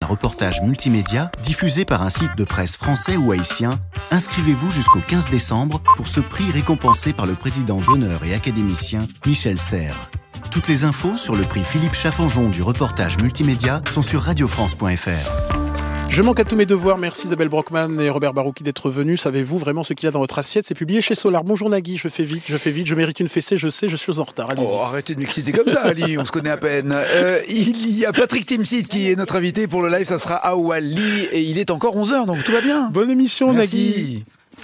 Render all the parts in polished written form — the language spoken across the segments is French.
reportage multimédia diffusé par un site de presse français ou haïtien. Inscrivez-vous jusqu'au 15 décembre pour ce prix récompensé par le président d'honneur et académicien Michel Serres. Toutes les infos sur le prix Philippe Chaffanjon du reportage multimédia sont sur radiofrance.fr. Je manque à tous mes devoirs. Merci Isabelle Brockman et Robert Barouki d'être venus. Savez-vous vraiment ce qu'il y a dans votre assiette? C'est publié chez Solar. Bonjour Nagui, je fais vite. Je mérite une fessée, je sais, je suis en retard. Allez-y. Oh, arrêtez de m'exciter comme ça, Ali, on se connaît à peine. Il y a Patrick Timsit qui est notre invité pour le live, ça sera Awali et il est encore 11h, donc tout va bien. Bonne émission. Merci. Nagui.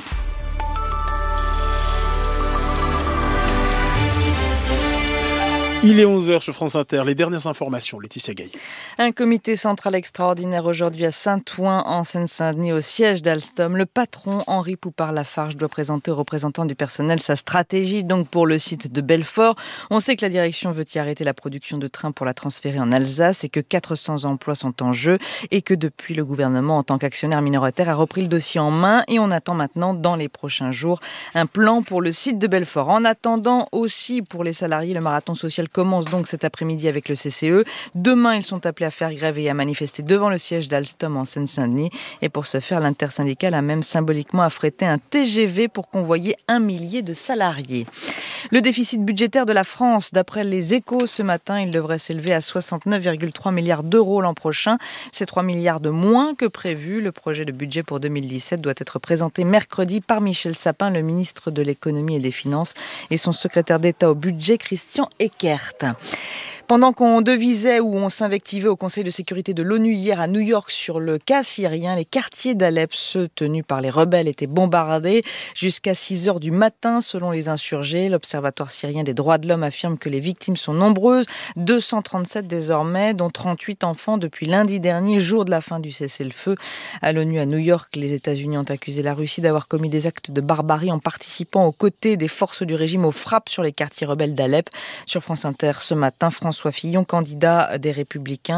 Il est 11h sur France Inter. Les dernières informations, Laetitia Gaillet. Un comité central extraordinaire aujourd'hui à Saint-Ouen, en Seine-Saint-Denis, au siège d'Alstom. Le patron, Henri Poupart-Lafarge, doit présenter aux représentants du personnel sa stratégie donc pour le site de Belfort. On sait que la direction veut y arrêter la production de trains pour la transférer en Alsace et que 400 emplois sont en jeu et que depuis, le gouvernement, en tant qu'actionnaire minoritaire, a repris le dossier en main et on attend maintenant, dans les prochains jours, un plan pour le site de Belfort. En attendant aussi, pour les salariés, le marathon social commence donc cet après-midi avec le CCE. Demain, ils sont appelés à faire grève et à manifester devant le siège d'Alstom en Seine-Saint-Denis. Et pour ce faire, l'intersyndicale a même symboliquement affrété un TGV pour convoyer 1 millier de salariés. Le déficit budgétaire de la France, d'après les Échos ce matin, il devrait s'élever à 69,3 milliards d'euros l'an prochain. C'est 3 milliards de moins que prévu. Le projet de budget pour 2017 doit être présenté mercredi par Michel Sapin, le ministre de l'économie et des finances, et son secrétaire d'État au budget, Christian Eckert. Pendant qu'on devisait ou on s'invectivait au Conseil de sécurité de l'ONU hier à New York sur le cas syrien, les quartiers d'Alep, ceux tenus par les rebelles, étaient bombardés jusqu'à 6h du matin selon les insurgés. L'Observatoire syrien des droits de l'homme affirme que les victimes sont nombreuses, 237 désormais, dont 38 enfants depuis lundi dernier, jour de la fin du cessez-le-feu. À l'ONU à New York, les États-Unis ont accusé la Russie d'avoir commis des actes de barbarie en participant aux côtés des forces du régime aux frappes sur les quartiers rebelles d'Alep. Sur France Inter ce matin, François Fillon, candidat des Républicains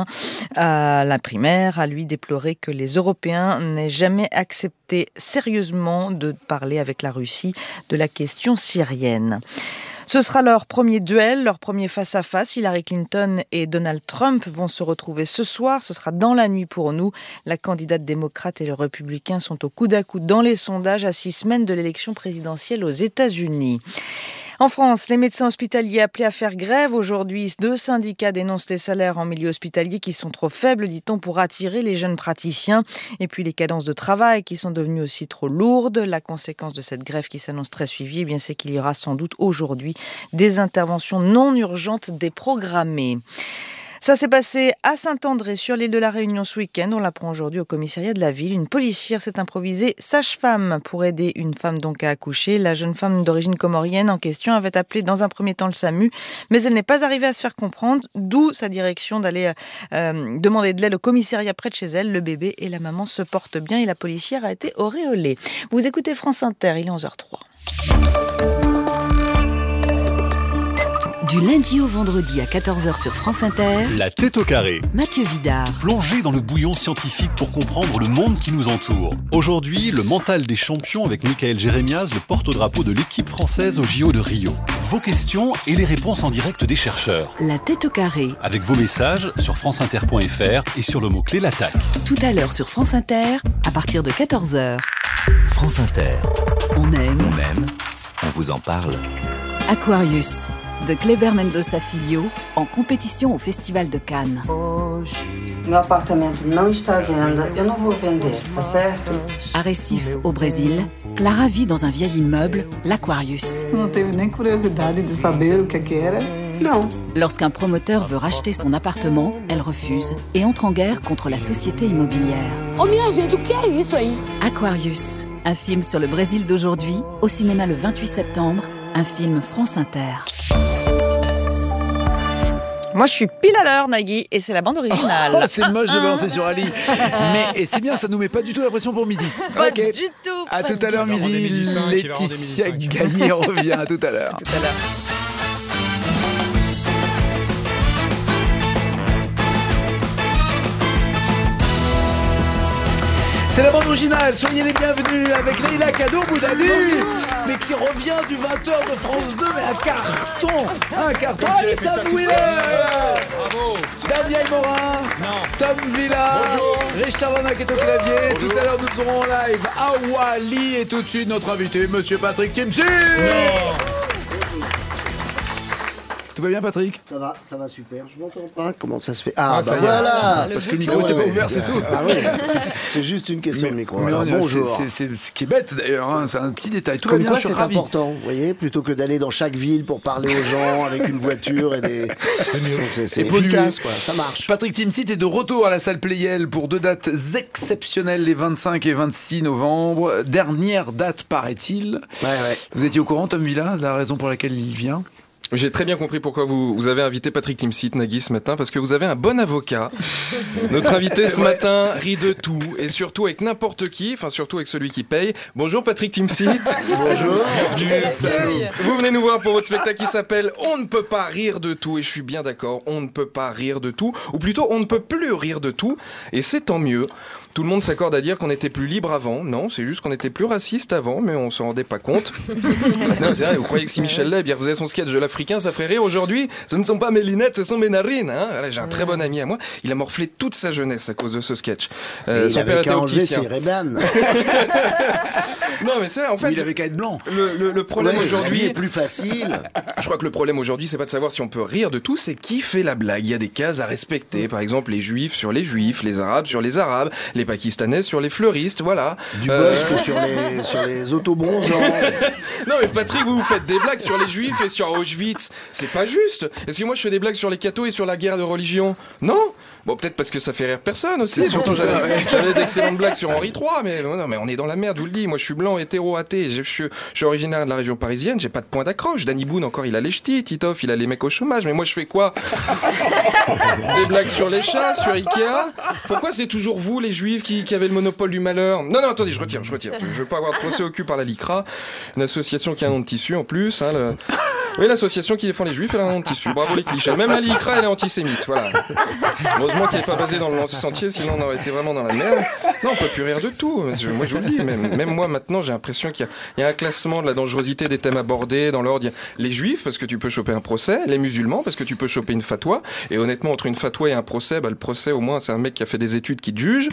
à la primaire, a lui déploré que les Européens n'aient jamais accepté sérieusement de parler avec la Russie de la question syrienne. Ce sera leur premier duel, leur premier face-à-face. Hillary Clinton et Donald Trump vont se retrouver ce soir. Ce sera dans la nuit pour nous. La candidate démocrate et le républicain sont au coude à coude dans les sondages à 6 semaines de l'élection présidentielle aux États-Unis. En France, les médecins hospitaliers appelés à faire grève aujourd'hui. 2 syndicats dénoncent les salaires en milieu hospitalier qui sont trop faibles, dit-on, pour attirer les jeunes praticiens. Et puis les cadences de travail qui sont devenues aussi trop lourdes. La conséquence de cette grève qui s'annonce très suivie, c'est qu'il y aura sans doute aujourd'hui des interventions non urgentes déprogrammées. Ça s'est passé à Saint-André, sur l'île de la Réunion ce week-end. On l'apprend aujourd'hui au commissariat de la ville. Une policière s'est improvisée sage-femme pour aider une femme donc à accoucher. La jeune femme d'origine comorienne en question avait appelé dans un premier temps le SAMU, mais elle n'est pas arrivée à se faire comprendre, d'où sa direction d'aller demander de l'aide au commissariat près de chez elle. Le bébé et la maman se portent bien et la policière a été auréolée. Vous écoutez France Inter, il est 11h03. Du lundi au vendredi à 14h sur France Inter, La tête au carré. Mathieu Vidard. Plongez dans le bouillon scientifique pour comprendre le monde qui nous entoure. Aujourd'hui, le mental des champions avec Michael Jérémiaz, le porte-drapeau de l'équipe française au JO de Rio. Vos questions et les réponses en direct des chercheurs. La tête au carré. Avec vos messages sur franceinter.fr et sur le mot-clé l'attaque. Tout à l'heure sur France Inter, à partir de 14h. France Inter. On aime. On vous en parle. Aquarius, de Kleber Mendonça Filho, en compétition au Festival de Cannes. Meu apartamento não está à venda, eu não vou vender, tá certo? À Recife, au Brésil, Clara vit dans un vieil immeuble, l'Aquarius. Não teve nem curiosidade de saber o que era? Non. Lorsqu'un promoteur veut racheter son appartement, elle refuse et entre en guerre contre la société immobilière. Oh minha gente, o que é isso aí? Aquarius, un film sur le Brésil d'aujourd'hui, au cinéma le 28 septembre, un film France Inter. Moi, je suis pile à l'heure, Nagui, et c'est la bande originale. Oh, c'est moche de balancer sur Ali. Mais c'est bien, ça nous met pas du tout la pression pour midi. Pas Okay. du tout. À tout à l'heure midi, Laetitia Gaillet revient. À tout à l'heure. Tout à l'heure. C'est la bande originale, soyez les bienvenus avec Leïla Kado Boudali, mais qui revient du 20h de France 2, mais un carton, Alissa Bouiller, Bravo. Daniel Morin, Tom Villa, Et Charlana qui est au clavier. Tout à l'heure, nous aurons en live Awali. Et tout de suite, notre invité, Monsieur Patrick Timsit. Tout va bien, Patrick? Ça va super. Je m'entends pas. Comment ça se fait? Ah, bah voilà. Parce que le micro n'était pas ouvert, c'est tout. Ah oui. C'est juste une question de micro. Alors, bonjour. C'est ce qui est bête d'ailleurs, hein. C'est un petit détail. Tout comme va bien, quoi, c'est important. Vous voyez, plutôt que d'aller dans chaque ville pour parler aux gens avec une voiture et des. C'est mieux. C'est efficace, quoi. Ça marche. Patrick Timsit est de retour à la salle Playel pour 2 dates exceptionnelles, les 25 et 26 novembre. Dernière date, paraît-il. Ouais. Vous étiez au courant, Tom Villa, de la raison pour laquelle il vient? J'ai très bien compris pourquoi vous avez invité Patrick Timsit, Nagui, ce matin, parce que vous avez un bon avocat. Notre invité ce matin rit de tout, et surtout avec n'importe qui, enfin surtout avec celui qui paye. Bonjour Patrick Timsit. Bonjour. Bienvenue. Vous venez nous voir pour votre spectacle qui s'appelle On ne peut pas rire de tout, et je suis bien d'accord, on ne peut pas rire de tout, ou plutôt on ne peut plus rire de tout, et c'est tant mieux. Tout le monde s'accorde à dire qu'on était plus libre avant. Non, c'est juste qu'on était plus raciste avant, mais on s'en rendait pas compte. Non, c'est vrai, vous croyez que si Michel Leb faisait son sketch de l'Africain, ça ferait rire aujourd'hui? Ce ne sont pas mes lunettes, ce sont mes narines. Hein, voilà, j'ai un très bon ami à moi. Il a morflé toute sa jeunesse à cause de ce sketch. Il avait qu'à enlever ses Ray-Ban. Non, mais c'est vrai, en fait. Il avait qu'à être blanc. Le problème aujourd'hui. est plus facile. Je crois que le problème aujourd'hui, c'est pas de savoir si on peut rire de tout, c'est qui fait la blague. Il y a des cases à respecter. Par exemple, les juifs sur les juifs, les arabes sur les arabes, les pakistanais sur les fleuristes, voilà. Du bosque sur les autobronzants. Non, mais Patrick, vous faites des blagues sur les juifs et sur Auschwitz. C'est pas juste. Est-ce que moi je fais des blagues sur les cathos et sur la guerre de religion? Non. Bon, peut-être parce que ça fait rire personne aussi. Surtout, j'avais d'excellentes blagues sur Henri III, mais non, mais on est dans la merde, je vous le dis. Moi, je suis blanc, hétéro, athée. Je suis originaire de la région parisienne. J'ai pas de point d'accroche. Danny Boone, encore, il a les ch'tis. Titoff, il a les mecs au chômage. Mais moi, je fais quoi? Des blagues sur les chats, sur Ikea. Pourquoi c'est toujours vous, les juifs, qui avez le monopole du malheur? Non, attendez, je retire. Je veux pas avoir de procès au cul par la LICRA. Une association qui a un nom de tissu, en plus. Hein, Oui, l'association qui défend les juifs, elle a un nom de tissu. Bravo les clichés. Même la LICRA, elle est antisémite. Voilà. Heureusement qu'il n'est pas basé dans le sentier, sinon on aurait été vraiment dans la merde. Non, on peut plus rire de tout. Moi, je vous le dis. Même moi, maintenant, j'ai l'impression qu'il y a un classement de la dangerosité des thèmes abordés dans l'ordre. Les juifs, parce que tu peux choper un procès. Les musulmans, parce que tu peux choper une fatwa. Et honnêtement, entre une fatwa et un procès, le procès, au moins, c'est un mec qui a fait des études qui te juge.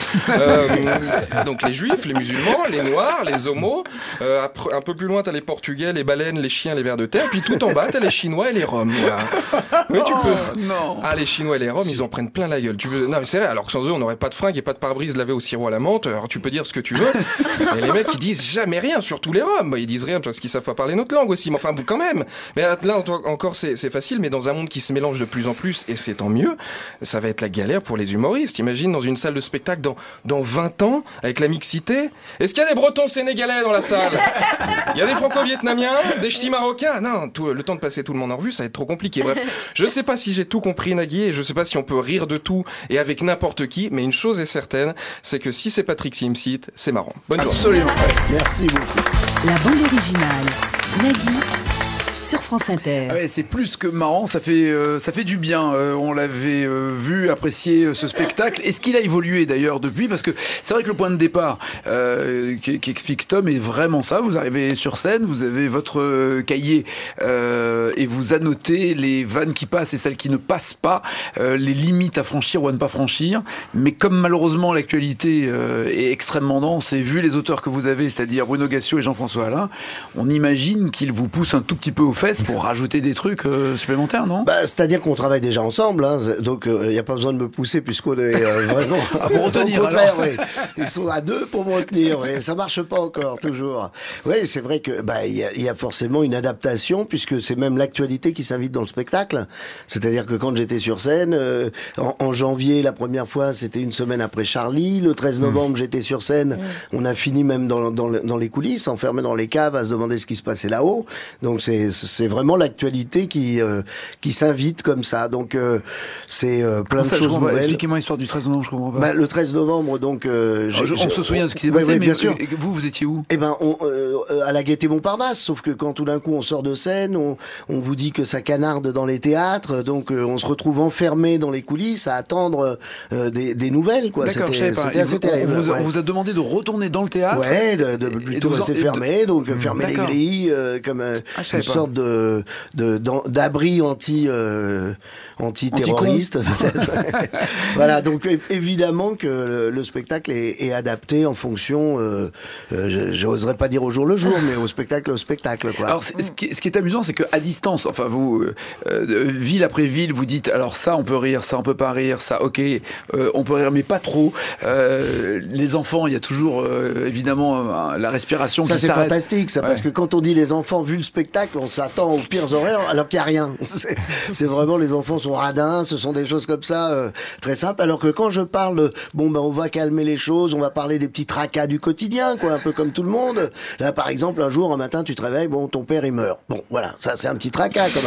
Donc les juifs, les musulmans, les noirs, les homos. Un peu plus loin, t'as les portugais, les baleines, les chiens, les vers de terre. Puis tout en bas, t'as les chinois et les roms. Voilà. Oui, tu peux. Non. Ah, les chinois et les roms, ils en prennent plein la gueule. Non, mais c'est vrai. Alors que sans eux, on n'aurait pas de fringues et pas de pare-brise lavé au sirop à la menthe. Alors tu peux dire ce que tu veux. Et les mecs, ils disent jamais rien, surtout les roms. Ils disent rien parce qu'ils savent pas parler notre langue aussi. Mais enfin, quand même. Mais là, encore, c'est facile. Mais dans un monde qui se mélange de plus en plus, et c'est tant mieux, ça va être la galère pour les humoristes. Imagine dans une salle de spectacle dans 20 ans, avec la mixité. Est-ce qu'il y a des Bretons sénégalais dans la salle? Il y a des Franco-Vietnamiens, des ch'tis marocains? Non, le temps de passer tout le monde en revue, ça va être trop compliqué. Bref, je sais pas si j'ai tout compris, Nagui, et je sais pas si on peut rire de tout et avec n'importe qui, mais une chose est certaine, c'est que si c'est Patrick Timsit, c'est marrant. Bonne journée. Absolument. Merci beaucoup. La bande originale, Nagui, sur France Inter. Ouais, c'est plus que marrant, ça fait du bien. On l'avait vu, apprécier ce spectacle. Est-ce qu'il a évolué d'ailleurs depuis? Parce que c'est vrai que le point de départ qu'explique Tom est vraiment ça. Vous arrivez sur scène, vous avez votre cahier et vous annotez les vannes qui passent et celles qui ne passent pas, les limites à franchir ou à ne pas franchir. Mais comme malheureusement l'actualité est extrêmement dense et vu les auteurs que vous avez, c'est-à-dire Bruno Gassio et Jean-François Alain, on imagine qu'ils vous poussent un tout petit peu aux fesses pour rajouter des trucs supplémentaires, non? C'est-à-dire qu'on travaille déjà ensemble, hein, donc il n'y a pas besoin de me pousser puisqu'on est vraiment pour retenir. Au contraire, oui. Ils sont à deux pour me retenir, oui. Ça marche pas encore toujours. Oui, c'est vrai que il y a forcément une adaptation puisque c'est même l'actualité qui s'invite dans le spectacle. C'est-à-dire que quand j'étais sur scène, en janvier, la première fois, c'était une semaine après Charlie. Le 13 novembre, j'étais sur scène. On a fini même dans les coulisses, enfermés dans les caves, à se demander ce qui se passait là-haut. Donc c'est vraiment l'actualité qui s'invite comme ça. Donc c'est plein de choses nouvelles. Expliquez-moi l'histoire du 13 novembre, je comprends pas. Le 13 novembre, donc on se souvient de ce qui s'est passé, mais bien sûr. Vous étiez où? À la Gaîté Montparnasse, sauf que quand tout d'un coup on sort de scène, on vous dit que ça canarde dans les théâtres, donc on se retrouve enfermé dans les coulisses à attendre des nouvelles, quoi. D'accord, c'était assez terrible. On vous a demandé de retourner dans le théâtre? Ouais, de plutôt rester fermé, donc fermer les grilles, comme une sorte d'abri antiterroriste, peut-être. Voilà, donc évidemment que le spectacle est adapté en fonction, j'oserais pas dire au jour le jour, mais au spectacle, quoi. Alors, ce qui est amusant, c'est qu'à distance, enfin, vous, ville après ville, vous dites, alors ça, on peut rire, ça, on peut pas rire, ça, ok, on peut rire, mais pas trop. Les enfants, il y a toujours, évidemment, la respiration qui s'arrête. Ça, c'est fantastique, ça, parce que quand on dit les enfants, vu le spectacle, on s'attend aux pires horaires, alors qu'il n'y a rien. C'est vraiment, les enfants sont radins, ce sont des choses comme ça, très simples, alors que quand je parle, on va calmer les choses, on va parler des petits tracas du quotidien, quoi, un peu comme tout le monde. Là, par exemple, un jour, un matin, tu te réveilles, ton père, il meurt. Bon, voilà, ça, c'est un petit tracas, quand même.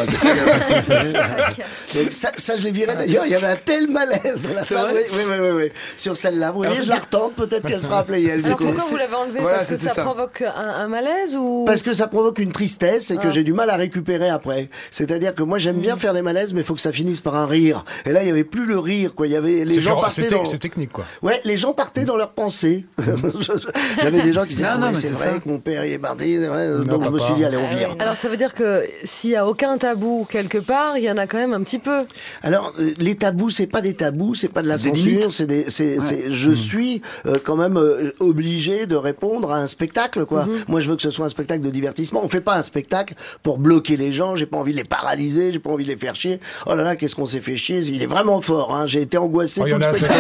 Donc, ça, je l'ai viré, d'ailleurs, il y avait un tel malaise dans la salle. Oui. Sur celle-là, vous voyez, je la retente, peut-être qu'elle sera appelée. Alors, pourquoi vous l'avez enlevé? Voilà, parce que ça provoque un malaise ou... Parce que ça provoque une tristesse et que j'ai du mal à récupérer après. C'est-à-dire que moi, j'aime bien faire des malaises, mais il faut que ça finisse par un rire. Et là, il n'y avait plus le rire, quoi. Il y avait les gens partaient dans... C'est technique, quoi. Ouais, les gens partaient dans leurs pensées. J'avais des gens qui disaient mais c'est vrai que mon père il est parti, donc je me suis dit allez, on vire. Alors ça veut dire que s'il y a aucun tabou quelque part, il y en a quand même un petit peu. Alors les tabous, c'est pas des tabous, c'est pas de la censure, je suis quand même obligé de répondre à un spectacle, quoi. Moi, je veux que ce soit un spectacle de divertissement. On fait pas un spectacle pour bloquer les gens. J'ai pas envie de les paralyser, j'ai pas envie de les faire chier. Oh là là, qu'est-ce qu'on s'est fait chier. Il est vraiment fort, hein. J'ai été angoissé tout le spectacle.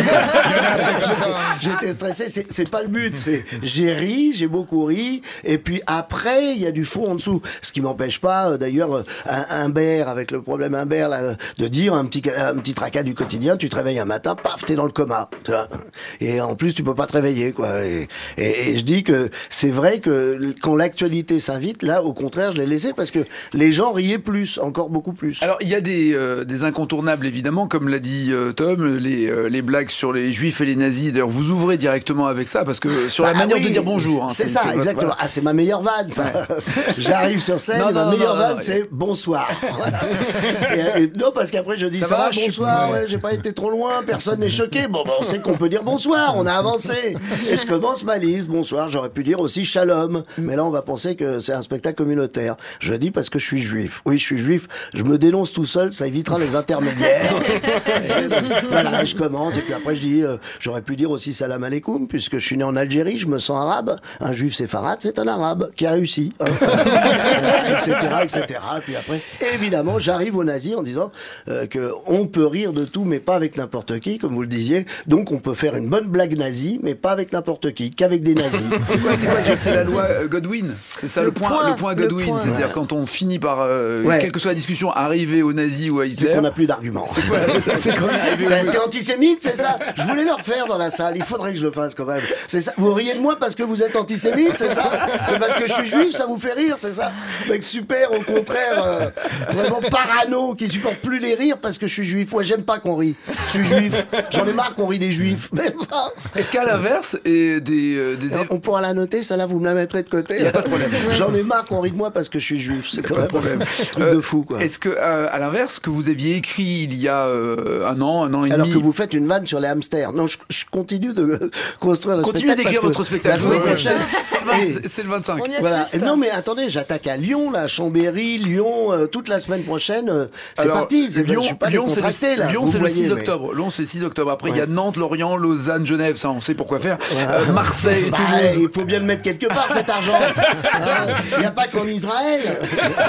J'ai été stressé, c'est pas le but. J'ai ri, j'ai beaucoup ri, et puis après, il y a du fond en dessous. Ce qui m'empêche pas, d'ailleurs, Humbert, avec le problème Humbert, là, de dire un petit tracas du quotidien, tu te réveilles un matin, paf, t'es dans le coma. Tu vois. Et en plus, tu peux pas te réveiller, quoi. Et je dis que c'est vrai que quand l'actualité s'invite, là, au contraire, je l'ai laissé parce que les gens riaient plus, encore beaucoup plus. Alors, il y a des incontournables, évidemment, comme l'a dit Tom, les blagues sur les juifs et les nazis. D'ailleurs, vous ouvrez directement avec ça, parce que sur la manière de dire bonjour. Hein, c'est ça, exactement. Voilà. Ah, c'est ma meilleure vanne, ça. Ouais. J'arrive sur scène, ma meilleure vanne, c'est bonsoir. Voilà. Non, parce qu'après, je dis ça va, bonsoir, j'ai pas été trop loin, personne n'est choqué. Bon, on sait qu'on peut dire bonsoir, on a avancé. Et je commence ma liste, bonsoir, j'aurais pu dire aussi shalom. Mais là, on va penser que c'est un spectacle communautaire. Je le dis parce que je suis juif. Oui, je suis juif, je me dénonce tout seul, ça évitera les intermédiaires. Voilà, je commence, et puis après, je dis, j'aurais pu dire aussi salam alaikum, puisque je suis né en Algérie, je me sens arabe. Un juif séfarade, c'est un arabe qui a réussi. Etc. Et puis après, évidemment, j'arrive aux nazis en disant qu'on peut rire de tout, mais pas avec n'importe qui, comme vous le disiez. Donc, on peut faire une bonne blague nazie, mais pas avec n'importe qui, qu'avec des nazis. C'est la loi Godwin. C'est ça le point Godwin. C'est-à-dire quand on finit par, quelle que soit la discussion, arriver aux nazis ou à Hitler. C'est qu'on n'a plus d'arguments. C'est ça, c'est qu'on est arrivé T'es antisémite, c'est ça? Je voulais le refaire dans la salle. Il faudrait que je le fasse quand même. C'est ça. Vous riez de moi parce que vous êtes antisémite, c'est ça? C'est parce que je suis juif, ça vous fait rire, c'est ça? Mec, super, au contraire, vraiment parano, qui supporte plus les rires parce que je suis juif. Ouais, j'aime pas qu'on rit. Je suis juif. J'en ai marre qu'on rit des juifs. Mais pas. Est-ce qu'à l'inverse, on pourra la noter, ça là, vous me la mettrez de côté. Il n'y a pas de problème. J'en ai marre qu'on rit de moi parce que je suis juif. C'est quand même un truc de fou, quoi. Est-ce que, à l'inverse, que vous aviez écrit il y a un an et demi. Alors que vous faites une vanne sur les hamsters. Non, je continue de construire le spectacle. Continuez d'écrire votre spectacle. C'est le 25. Voilà. Non, mais attendez, j'attaque à Lyon, là, Chambéry, Lyon, toute la semaine prochaine. C'est parti. Lyon, je suis pas décontracté, là. Lyon, c'est le 6 octobre. Lyon, c'est le 6 octobre. Après, il y a Nantes, Lorient, Lausanne, Genève. Ça, on sait pourquoi faire. Marseille, Toulouse. Il faut bien le mettre quelque part, cet argent. Il n'y a pas qu'en Israël.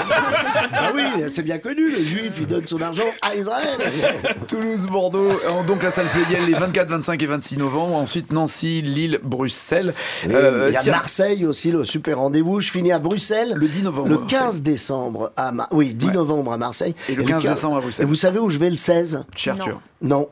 Ah oui, c'est bien connu. Le juif, il donne son argent à Israël. Toulouse, Bordeaux. Donc, la salle Pléiel les 24, 25 et 26 novembre. Ensuite, Nancy, Lille, Bruxelles. Il y a Marseille aussi, le super rendez-vous. Je finis à Bruxelles. Le 10 novembre. Le 15 décembre à Marseille. 10 novembre à Marseille. Et le 15 décembre à Bruxelles. Et vous savez où je vais le 16? Cherture. Non.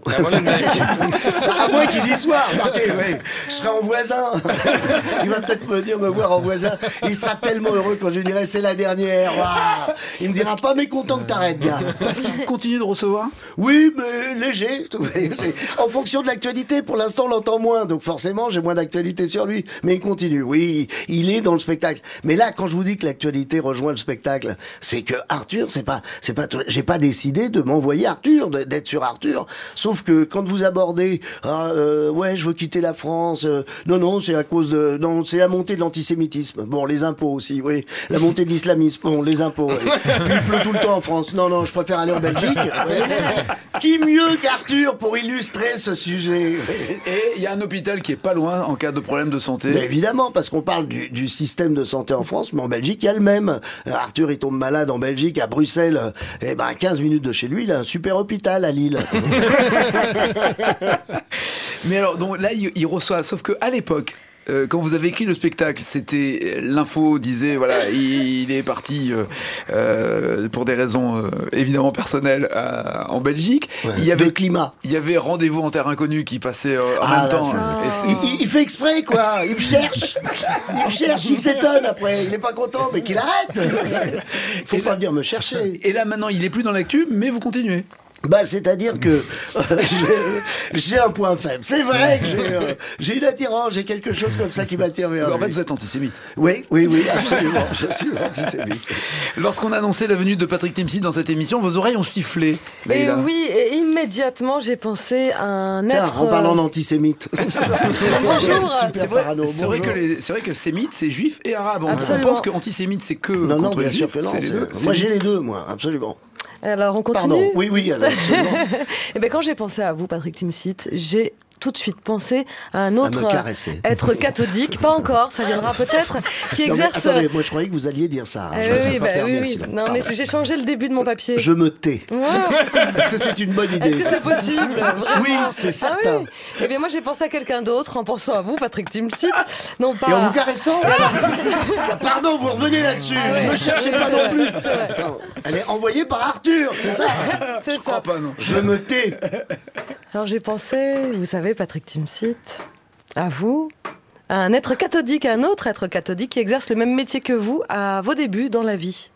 À moi qui dis soir, remarquez, oui. Je serai en voisin. Il va peut-être venir me voir en voisin. Il sera tellement heureux quand je lui dirai c'est la dernière. Wow. Il me dira pas mécontent que t'arrêtes, gars. Parce qu'il continue de recevoir? Oui, mais léger. C'est en fonction de l'actualité. Pour l'instant, on l'entend en moins, donc forcément, j'ai moins d'actualité sur lui. Mais il continue. Oui, il est dans le spectacle. Mais là, quand je vous dis que l'actualité rejoint le spectacle, c'est que Arthur, j'ai pas décidé de m'envoyer Arthur, d'être sur Arthur. Sauf que quand vous abordez, ouais, je veux quitter la France. Non, c'est à cause non, c'est la montée de l'antisémitisme. Bon, les impôts aussi, oui. La montée de l'islamisme. Bon, les impôts. Oui. Puis il pleut tout le temps en France. Non, je préfère aller en Belgique. Oui. Qui mieux qu'Arthur pour illustrer ce sujet? Et il y a un hôpital qui est pas loin en cas de problème de santé. Mais évidemment, parce qu'on parle du système de santé en France, mais en Belgique, il y a le même. Arthur, il tombe malade en Belgique, à Bruxelles. Et ben, à 15 minutes de chez lui, il a un super hôpital à Lille. Mais alors, donc là, il reçoit, sauf qu'à l'époque, quand vous avez écrit le spectacle, c'était l'info disait voilà, il est parti pour des raisons évidemment personnelles en Belgique. Ouais, il y avait le climat. Il y avait Rendez-vous en terre inconnue qui passait en même temps. Il fait exprès quoi. Il me cherche. Il s'étonne après. Il est pas content, mais qu'il arrête. Faut pas venir me chercher. Et là maintenant, il est plus dans l'actu, mais vous continuez. Bah, c'est-à-dire que j'ai un point faible. C'est vrai que j'ai une attirance, j'ai quelque chose comme ça qui m'attire vers lui. En fait, vous êtes antisémite. Oui, absolument. Je suis antisémite. Lorsqu'on a annoncé la venue de Patrick Timsit dans cette émission, vos oreilles ont sifflé. Et oui, et immédiatement, j'ai pensé à un être... Tiens, en parlant d'antisémite. Bonjour. C'est vrai que sémite, c'est juif et arabe. On pense que antisémite, c'est que non, contre bien les sûr juifs. que non. Moi, j'ai les deux, moi, absolument. Alors, on continue. Pardon. Oui, alors, absolument. Et ben, quand j'ai pensé à vous, Patrick Timsit, j'ai tout de suite pensé à un autre être cathodique, pas encore, ça viendra peut-être, qui exerce... Non, attendez, moi je croyais que vous alliez dire ça. Oui. Non, mais j'ai changé le début de mon papier. Je me tais. Est-ce que c'est une bonne idée? Est-ce que c'est possible? Vraiment? Oui, c'est certain. Oui. Eh bien, moi j'ai pensé à quelqu'un d'autre en pensant à vous, Patrick Timsit. Non, pas... Et en vous caressant. Pardon, vous revenez là-dessus. Ne me cherchez pas non plus. Attends, elle est envoyée par Arthur, c'est ça? C'est ça. Pas, non. Je me tais. Alors j'ai pensé, vous savez, Patrick Timsit, à vous, à un être cathodique, à un autre être cathodique qui exerce le même métier que vous à vos débuts dans la vie.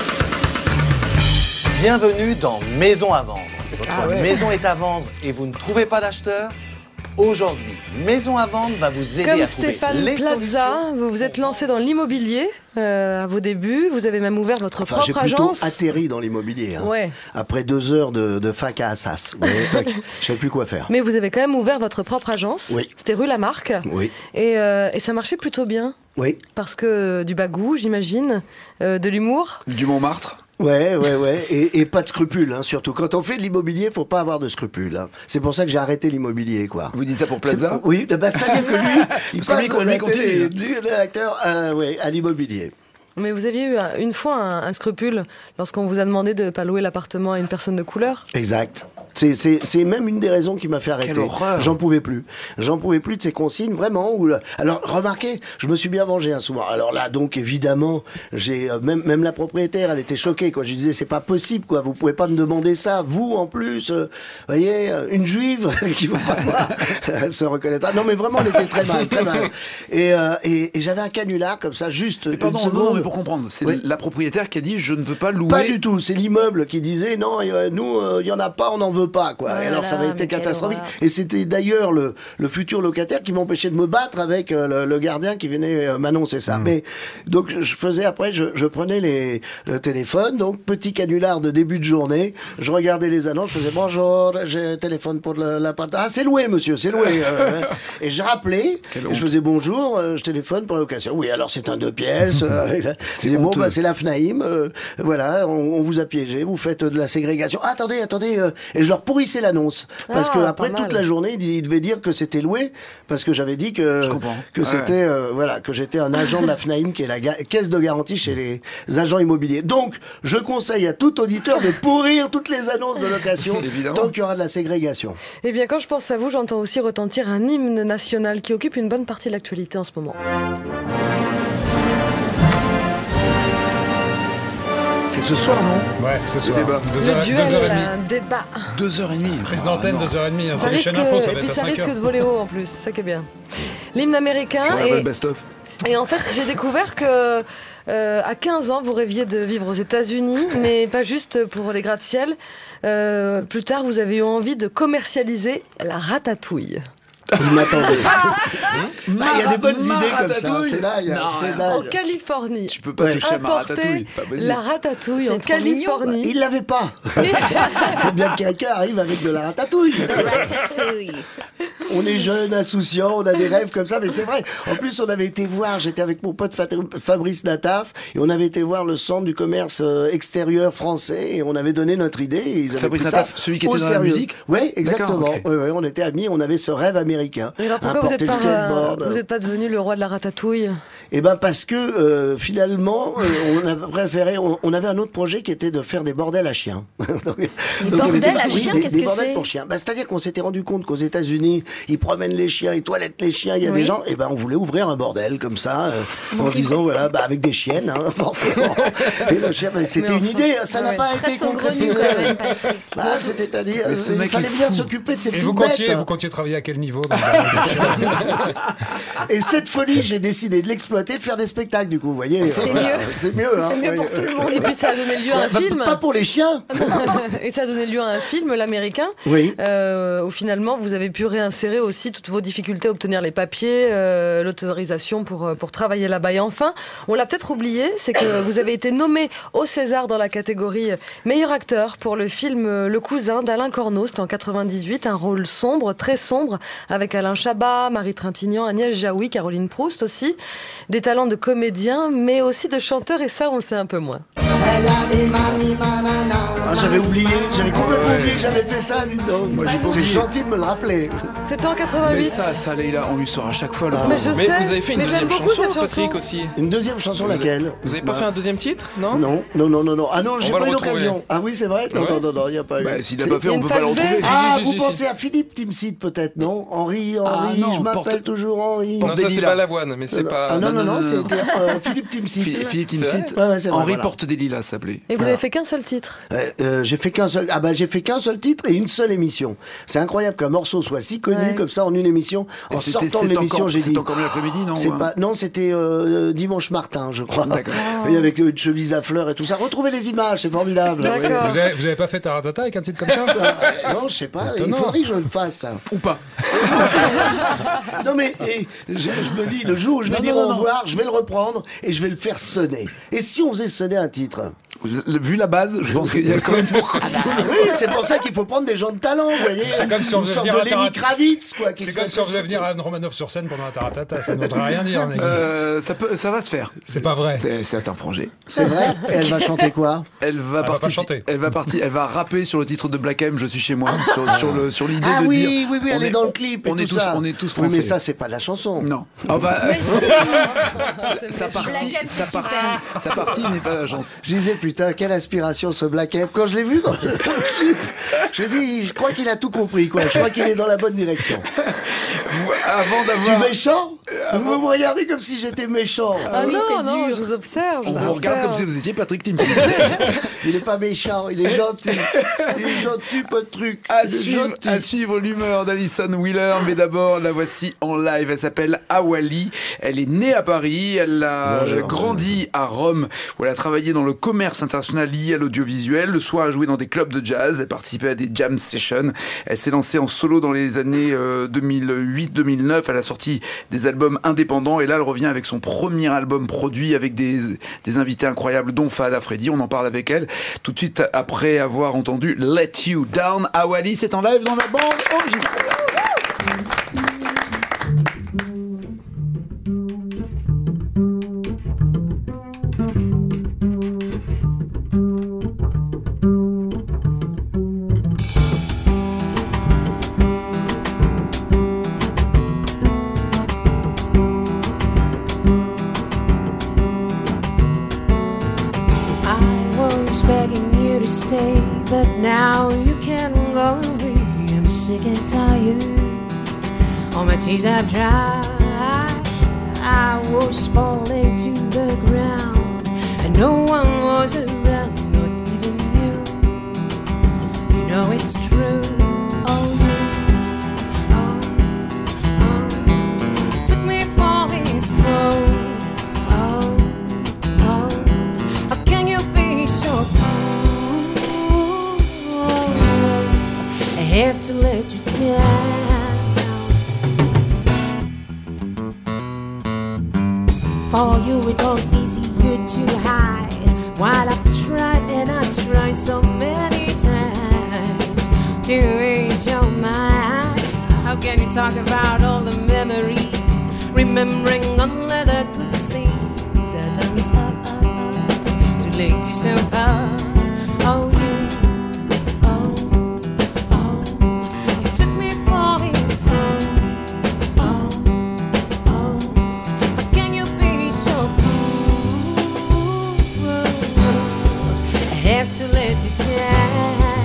Bienvenue dans Maison à vendre. Votre maison est à vendre et vous ne trouvez pas d'acheteur? Aujourd'hui, Maison à vendre va vous aider Comme à trouver Stéphane les Plaza, solutions. vous vous êtes lancé dans l'immobilier à vos débuts. Vous avez même ouvert votre propre j'ai agence. plutôt atterri dans l'immobilier. Hein. Ouais. Après 2 heures de fac à Assas. Ouais, je ne savais plus quoi faire. Mais vous avez quand même ouvert votre propre agence. Oui. C'était rue Lamarck. Oui. Et ça marchait plutôt bien. Oui. Parce que du bagou, j'imagine, de l'humour. Du Montmartre. Ouais. Et pas de scrupules, hein, surtout. Quand on fait de l'immobilier, faut pas avoir de scrupules. Hein. C'est pour ça que j'ai arrêté l'immobilier, quoi. Vous dites ça pour Plaza? Oui, c'est-à-dire que lui, il passe de la télé, continue. de l'acteur à l'immobilier. Mais vous aviez eu une fois un scrupule lorsqu'on vous a demandé de ne pas louer l'appartement à une personne de couleur. Exact. C'est même une des raisons qui m'a fait arrêter. Quelle horreur. J'en pouvais plus. J'en pouvais plus de ces consignes, vraiment. Alors, remarquez, je me suis bien vengé un soir. Alors là, donc, évidemment, j'ai même la propriétaire, elle était choquée, quoi. Je lui disais, c'est pas possible, quoi. Vous pouvez pas me demander ça. Vous, en plus, voyez, une juive qui va pas moi. Elle se reconnaîtra. Non, mais vraiment, elle était très mal, très mal. Et j'avais un canular comme ça, juste une seconde. Non, mais pour comprendre, c'est la propriétaire qui a dit, je ne veux pas louer. Pas du tout. C'est l'immeuble qui disait, non, nous, il y en a pas, on n'en veut pas, quoi. Oh et alors ça avait été catastrophique. Et c'était d'ailleurs le futur locataire qui m'empêchait de me battre avec le gardien qui venait m'annoncer ça. Mais donc je faisais après, je prenais le téléphone, donc petit canular de début de journée, je regardais les annonces, je faisais bonjour, j'ai téléphone pour l'appartement. Ah, c'est loué, monsieur, c'est loué. Et je rappelais, et je faisais bonjour, je téléphone pour la location. Oui, alors c'est un 2 pièces. C'est bon, c'est la FNAIM. Voilà, on vous a piégé, vous faites de la ségrégation. Ah, attendez. Et je leur pourrissais l'annonce. Parce que après toute la journée, ils devaient dire que c'était loué, parce que j'avais dit que c'était, que j'étais un agent de la FNAIM, qui est la caisse de garantie chez les agents immobiliers. Donc, je conseille à tout auditeur de pourrir toutes les annonces de location, tant qu'il y aura de la ségrégation. Eh bien, quand je pense à vous, j'entends aussi retentir un hymne national qui occupe une bonne partie de l'actualité en ce moment. C'est ce soir, non? Ouais, ce soir. Le duel, débat. 2h30. Prise d'antenne, 2h30. C'est les chaînes info, ça va être à 5h. Et puis ça risque de voler haut en plus, c'est ça qui est bien. L'hymne américain. Et en fait, j'ai découvert que à 15 ans, vous rêviez de vivre aux États-Unis, mais pas juste pour les gratte-ciel. Plus tard, vous avez eu envie de commercialiser la ratatouille. Il m'attendait. Il y a des bonnes idées comme ça. C'est dingue. En Californie. Tu peux pas toucher à ma ratatouille. La ratatouille en Californie. Il l'avait pas. Il faut bien que quelqu'un arrive avec de la ratatouille. On est jeunes, insouciants, on a des rêves comme ça, mais c'est vrai. En plus, on avait été voir, j'étais avec mon pote Fabrice Nataf, et on avait été voir le centre du commerce extérieur français, et on avait donné notre idée. Et ils avaient Fabrice pris Nataf, ça celui qui était dans la musique. Oui, exactement. Okay. Ouais, on était amis, on avait ce rêve américain. Et alors pourquoi vous n'êtes pas devenu le roi de la ratatouille? Eh ben parce que finalement, on a préféré. On avait un autre projet qui était de faire des bordels à chiens. Des bordels à chiens, qu'est-ce que c'est? Des bordels pour chiens. C'est-à-dire qu'on s'était rendu compte qu'aux États-Unis, ils promènent les chiens, ils toilettent les chiens. Il y a des gens. Et ben on voulait ouvrir un bordel comme ça, en se disant voilà, avec des chiennes, forcément. Et le chien, c'était une idée. Ça n'a pas été concrétisé. C'est-à-dire, il fallait bien s'occuper de ces petites bêtes. Et vous comptiez travailler à quel niveau Et cette folie, j'ai décidé de l'exploiter, de faire des spectacles, du coup, vous voyez. C'est mieux. C'est mieux. C'est mieux pour tout le monde. Et puis ça a donné lieu à un film. Pas pour les chiens. Et ça a donné lieu à un film, l'américain. Oui. Où finalement, vous avez pu réinsérer aussi toutes vos difficultés à obtenir les papiers, l'autorisation pour travailler là-bas. Et enfin, on l'a peut-être oublié, c'est que vous avez été nommé au César dans la catégorie meilleur acteur pour le film Le Cousin d'Alain Corneau. C'était en 98, un rôle sombre, très sombre, avec Alain Chabat, Marie Trintignant, Agnès Jaoui, Caroline Proust aussi. Des talents de comédien, mais aussi de chanteur, et ça, on le sait un peu moins. J'avais oublié, j'avais complètement oublié que j'avais fait ça, dites donc. C'est gentil de me le rappeler. C'était en 88. Mais ça, Leïla, on lui sort à chaque fois. Mais je sais, vous avez fait une deuxième chanson, Patrick, aussi. Une deuxième chanson, laquelle? Vous avez pas fait un deuxième titre, non? Non. Ah non, j'ai pas eu l'occasion. Ah oui, c'est vrai? Non, il n'y a pas eu. S'il n'a pas fait, on peut pas le retrouver. Ah, vous pensez à Philippe Timsit, peut-être, non? Henri, je m'appelle toujours Henri. Non, ça, c'est pas Lavoine, mais c'est pas... Non, c'était Philippe Timsit. Philippe Timsit. Henri Porte des Lilas s'appelait. Et vous avez fait qu'un seul titre? J'ai fait qu'un seul titre et une seule émission. C'est incroyable qu'un morceau soit si connu comme ça en une émission. En sortant de l'émission, j'ai dit... C'était encore l'après-midi, non? Non, c'était Dimanche Martin, je crois. Oui, avec une chemise à fleurs et tout ça. Retrouvez les images, c'est formidable. Vous avez pas fait Taratata avec un titre comme ça? Non, je sais pas. Il faudrait que je le fasse, ça. Ou pas. Non, mais je me dis, le jour où je vais dire au revoir, je vais le reprendre et je vais le faire sonner. Et si on faisait sonner un titre? Vu la base, je pense qu'il y a quand même beaucoup. Oui, c'est pour ça qu'il faut prendre des gens de talent, vous voyez. C'est comme si on faisait venir Lenny Kravitz, quoi. C'est comme si on faisait venir Anne Romanoff sur scène pendant un Taratata. Ça ne voudrait rien dire. Ça va se faire. C'est pas vrai. C'est un projet. C'est vrai. Et elle va chanter quoi? Elle va rapper sur le titre de Black M, Je suis chez moi, sur l'idée de dire. Oui, elle est dans le clip. On est tous français. Oui, mais ça, c'est pas la chanson. Non. Sa partie n'est pas la chanson. Je disais, putain, quelle aspiration ce Black M. Quand je l'ai vu dans le clip, j'ai dit, je crois qu'il a tout compris, quoi. Je crois qu'il est dans la bonne direction. Je suis méchant? Vous me regardez comme si j'étais méchant. Non, je vous observe. On vous regarde comme si vous étiez Patrick Timsit. Il est pas méchant, il est gentil. Il est gentil, pas de truc. À suivre l'humeur d'Alison Wheeler, mais d'abord, la voici en live. Elle s'appelle Awali. Elle est née à Paris. Elle a grandi à Rome, où elle a travaillé dans le commerce international lié à l'audiovisuel. Le soir, elle a joué dans des clubs de jazz. Elle participait à des jam sessions. Elle s'est lancée en solo dans les années 2008-2009. Elle a sorti des albums indépendants. Et là, elle revient avec son premier album produit avec des invités incroyables, dont Fahad Afredi. On en parle avec elle tout de suite après avoir entendu Let You Down. Awali, c'est en live dans la bande originale. But now you can go away. I'm sick and tired. All my tears have dried. I was falling to the ground, and no one was around, not even you. You know it's true. Oh, took me for a fool. How can you be so cool? I have to let you down. For you it was easier to hide. While I've tried and I tried so many times to ease your mind. How can you talk about all the memories, remembering all of the good things? The time is up, too late to show up. Oh, you, oh, you took me for a fool. Oh, how can you be so cruel? I have to let you down.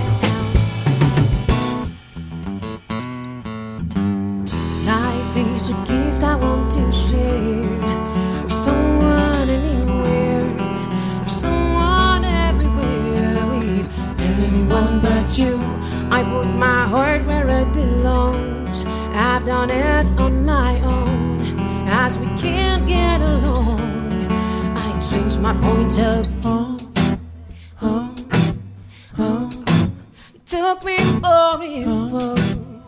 Life is a gift I want to share with someone anywhere, with someone everywhere, with anyone but you. I put my heart where it belongs. I've done it on my own. As we can't get along, I changed my point of view. You took me for a fool.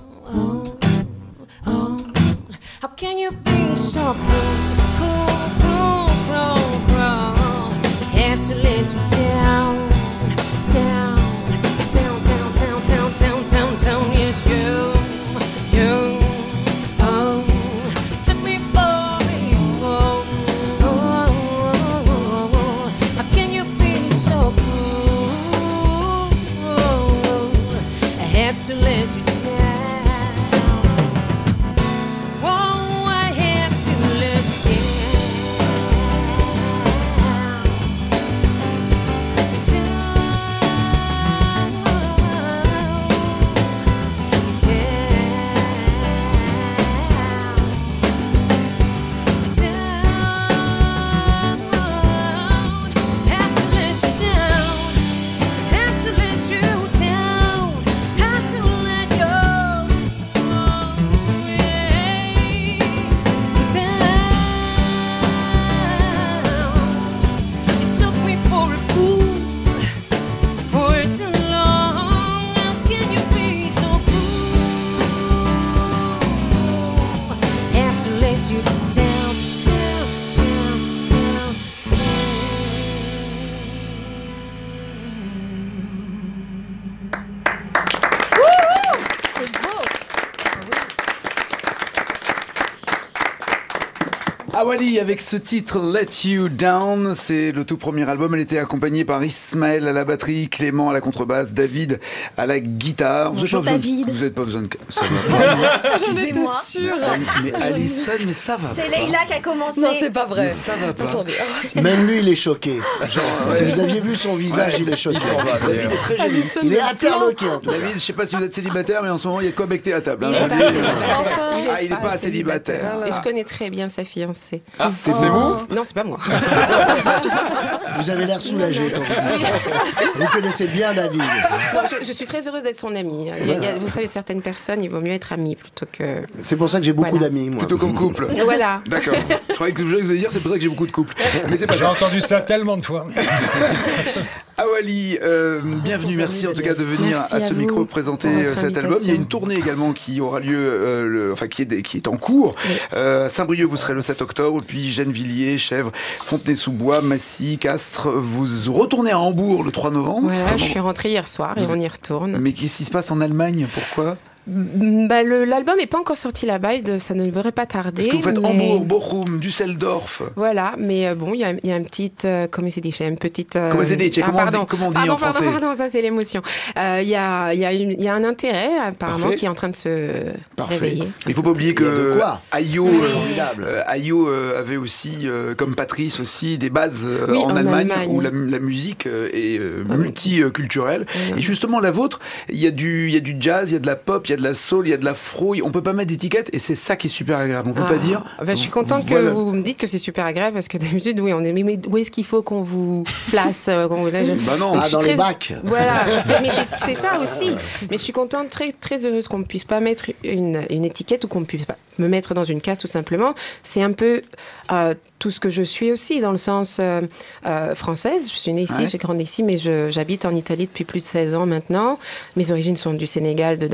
How can you be so cruel? Have to let you down. Yes, you. Took me for a fool. How can you be so cruel? I have to let you down. Awali avec ce titre Let You Down, c'est le tout premier album. Elle était accompagnée par Ismaël à la batterie, Clément à la contrebasse, David à la guitare. Bonjour David. Vous n'avez pas besoin de ça. Va. Excusez-moi. Mais Alison, mais ça va. C'est pas. Leïla qui a commencé. Non, c'est pas vrai. Mais ça va pas. Attendez. Même lui, il est choqué. Genre, si vous aviez vu son visage, il est choqué. Il s'en va. David est très gêné. Il est interloqué. En tout cas. David, je sais pas si vous êtes célibataire, mais en ce moment, il y a de quoi becter à table. Hein. Il n'est pas célibataire. Et je connais très bien sa fiancée. Ah, c'est vous ? Non, c'est pas moi. Vous avez l'air soulagé quand vous dites ça. Vous connaissez bien David. Non, je suis très heureuse d'être son amie. Vous savez, certaines personnes, il vaut mieux être amie plutôt que... C'est pour ça que j'ai beaucoup d'amis, moi. Plutôt comme couple. Voilà. D'accord. Je croyais que vous alliez dire, c'est pour ça que j'ai beaucoup de couples. Mais c'est pas J'ai entendu ça tellement de fois. Awali, bienvenue, merci en tout cas de venir à ce micro présenter cet album. Il y a une tournée également qui aura lieu, qui est en cours. À Saint-Brieuc, vous serez le 7 octobre, puis Gennevilliers, Chèvres, Fontenay-sous-Bois, Massy, Castres. Vous retournez à Hambourg le 3 novembre. Voilà, je suis rentrée hier soir et on y retourne. Mais qu'est-ce qui se passe en Allemagne ? Pourquoi ? L'album n'est pas encore sorti là-bas, ça ne devrait pas tarder. Parce que vous faites Hambourg, Bochum, Düsseldorf. Voilà, mais bon, il y a une petite... comment c'est dit ? Une petite... Comment c'est dit ? Comment on dit en français ? Pardon, ça c'est l'émotion. Il y a un intérêt apparemment qui est en train de se réveiller. Il ne faut pas oublier que Ayo avait aussi, comme Patrice aussi, des bases en Allemagne où la musique est multiculturelle. Et justement, la vôtre, il y a du jazz, il y a de la pop, il y a de la soul, il y a de la fro, on peut pas mettre d'étiquette et c'est ça qui est super agréable. On peut pas dire. Je suis contente que vous me dites que c'est super agréable parce que d'habitude, oui, on est. Mais où est-ce qu'il faut qu'on vous place Bah non, dans les bacs. Voilà, mais c'est ça aussi. Mais je suis contente, très très heureuse qu'on ne puisse pas mettre une étiquette ou qu'on ne puisse pas me mettre dans une case tout simplement. C'est un peu tout ce que je suis aussi dans le sens française. Je suis née ici, j'ai grandi ici, mais j'habite en Italie depuis plus de 16 ans maintenant. Mes origines sont du Sénégal, de Dakar.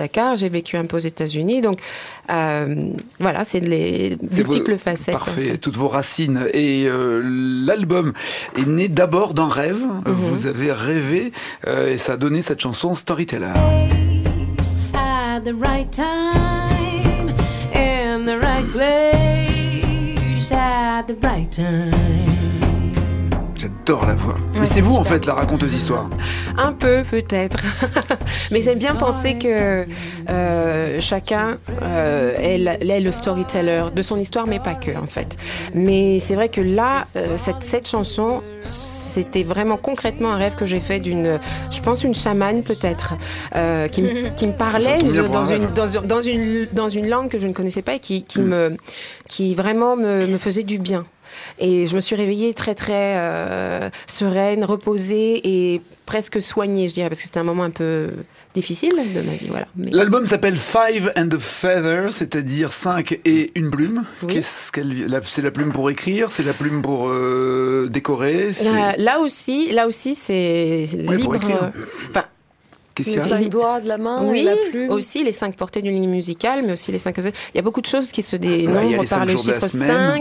j'ai vécu un peu aux États-Unis. Donc voilà, c'est les multiples facettes. Parfait, en fait. Toutes vos racines. Et l'album est né d'abord d'un rêve. Vous avez rêvé et ça a donné cette chanson Storyteller. At the right time, in the right place, at the right time. J'adore la voix. Mais c'est vous en fait la raconteuse d'histoire. Un peu peut-être. Mais j'aime bien penser que chacun est le storyteller de son histoire, mais pas que en fait. Mais c'est vrai que là, cette chanson, c'était vraiment concrètement un rêve que j'ai fait je pense une chamane peut-être, qui me parlait dans une langue que je ne connaissais pas et qui vraiment me faisait du bien. Et je me suis réveillée très très sereine, reposée et presque soignée, je dirais, parce que c'était un moment un peu difficile de ma vie. Voilà. Mais... L'album s'appelle Five and a Feather, c'est-à-dire 5 et une plume. Oui. C'est la plume pour écrire, c'est la plume pour décorer. Là aussi, c'est libre. Les 5 doigts de la main, oui, et la plume. Aussi les 5 portées d'une ligne musicale, mais aussi les 5... Il y a beaucoup de choses qui se dénombrent par le chiffre 5.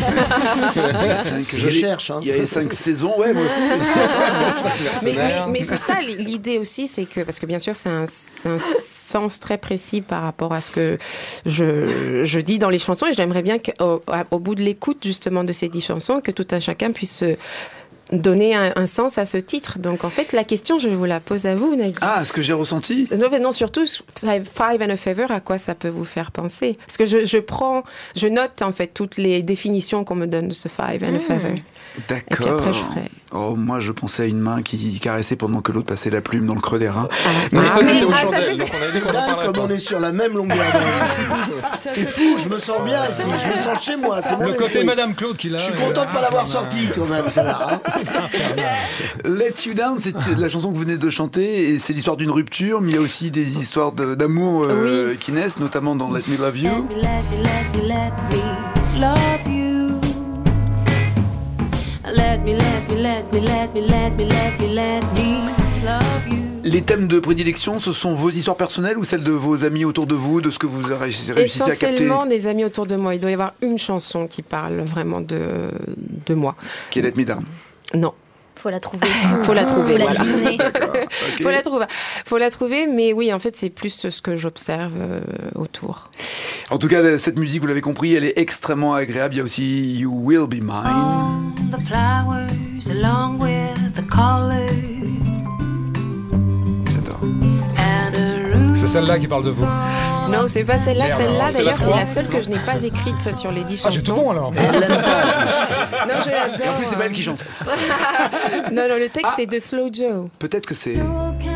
Je cherche. Il y a les 5 saisons, ouais, moi aussi. mais c'est ça, l'idée aussi, c'est que... Parce que bien sûr, c'est un sens très précis par rapport à ce que je dis dans les chansons, et j'aimerais bien qu'au bout de l'écoute, justement, de ces 10 chansons, que tout un chacun puisse... donner un sens à ce titre. Donc en fait, la question, je vous la pose à vous, Nagui. Ah, ce que j'ai ressenti ? Non, surtout, Five and a Feather, à quoi ça peut vous faire penser ? Parce que je note en fait toutes les définitions qu'on me donne de ce Five and a Feather. D'accord. Et après, je ferai... Oh, moi, je pensais à une main qui caressait pendant que l'autre passait la plume dans le creux des reins. Mais ça, c'était au chandelle. C'est dingue comme on est sur la même longueur d'onde. C'est fou, je me sens bien ici, je me sens chez moi. C'est le côté Madame Claude qui l'a. Je suis content de ne pas l'avoir sorti quand même, celle-là. Let You Down, c'est la chanson que vous venez de chanter, et c'est l'histoire d'une rupture, mais il y a aussi des histoires d'amour qui naissent, notamment dans Let Me Love You. Les thèmes de prédilection, ce sont vos histoires personnelles ou celles de vos amis autour de vous, de ce que vous réussissez à capter ? Essentiellement des amis autour de moi. Il doit y avoir une chanson qui parle vraiment de moi. Qui est Let Me Down ? Non. Faut la trouver. Faut la trouver, voilà. Okay. Faut la trouver, mais oui, en fait, c'est plus ce que j'observe autour. En tout cas, cette musique, vous l'avez compris, elle est extrêmement agréable. Il y a aussi You Will Be Mine. The flowers along with the colors. J'adore. C'est celle-là qui parle de vous. Non, c'est pas celle-là. Celle-là, c'est d'ailleurs, la c'est la seule que je n'ai pas écrite sur les 10 chansons. Ah, j'ai tout bon alors. Non, je l'adore. Et en plus, c'est pas elle qui chante. Non, le texte est de Slow Joe. Peut-être que c'est...